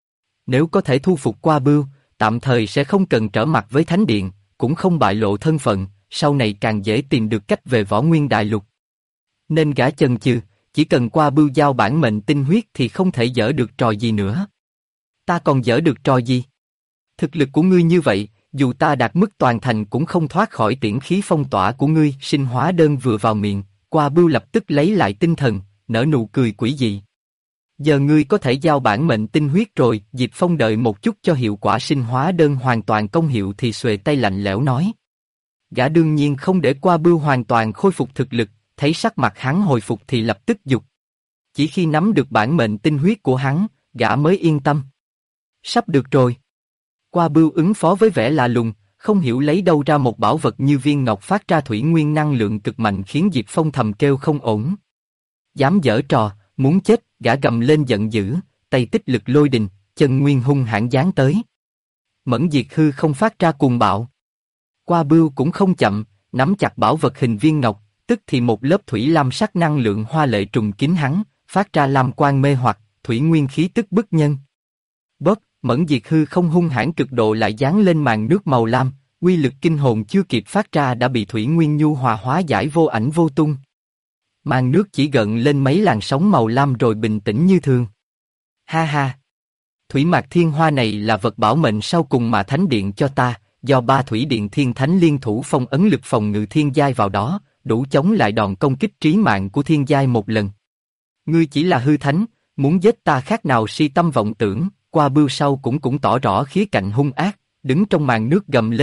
Nếu có thể thu phục Qua Bưu, tạm thời sẽ không cần trở mặt với Thánh Điện, cũng không bại lộ thân phận, sau này càng dễ tìm được cách về Võ Nguyên Đại Lục. Nên gã chần chừ, chỉ cần Qua Bưu giao bản mệnh tinh huyết thì không thể giở được trò gì nữa. Ta còn giở được trò gì? Thực lực của ngươi như vậy, dù ta đạt mức toàn thành cũng không thoát khỏi tiễn khí phong tỏa của ngươi. Sinh hóa đơn vừa vào miệng, Qua Bưu lập tức lấy lại tinh thần, nở nụ cười quỷ dị. Giờ ngươi có thể giao bản mệnh tinh huyết rồi. Diệp Phong đợi một chút cho hiệu quả sinh hóa đơn hoàn toàn công hiệu thì xuề tay lạnh lẽo nói. Gã đương nhiên không để Qua Bưu hoàn toàn khôi phục thực lực, thấy sắc mặt hắn hồi phục thì lập tức giục. Chỉ khi nắm được bản mệnh tinh huyết của hắn, gã mới yên tâm. Sắp được rồi. Qua Bưu ứng phó với vẻ lạ lùng, không hiểu lấy đâu ra một bảo vật như viên ngọc phát ra thủy nguyên năng lượng cực mạnh khiến Diệp Phong thầm kêu không ổn. Dám giở trò, muốn chết, gã gầm lên giận dữ, tay tích lực lôi đình, chân nguyên hung hãn giáng tới. Mẫn diệt hư không phát ra cuồng bạo. Qua Bưu cũng không chậm, nắm chặt bảo vật hình viên ngọc, tức thì một lớp thủy lam sắc năng lượng hoa lệ trùng kín hắn, phát ra lam quang mê hoặc, thủy nguyên khí tức bức nhân. Bóp, mẫn diệt hư không hung hãn cực độ lại giáng lên màn nước màu lam, uy lực kinh hồn chưa kịp phát ra đã bị thủy nguyên nhu hòa hóa giải vô ảnh vô tung. Màn nước chỉ gợn lên mấy làn sóng màu lam rồi bình tĩnh như thường. Ha ha! Thủy mạc thiên hoa này là vật bảo mệnh sau cùng mà Thánh Điện cho ta, do 3 thủy điện thiên thánh liên thủ phong ấn lực phòng ngự thiên giai vào đó, đủ chống lại đòn công kích trí mạng của thiên giai một lần. Ngươi chỉ là hư thánh, muốn giết ta khác nào si tâm vọng tưởng. Qua Bưu sau cũng tỏ rõ khía cạnh hung ác, đứng trong màn nước gầm lên.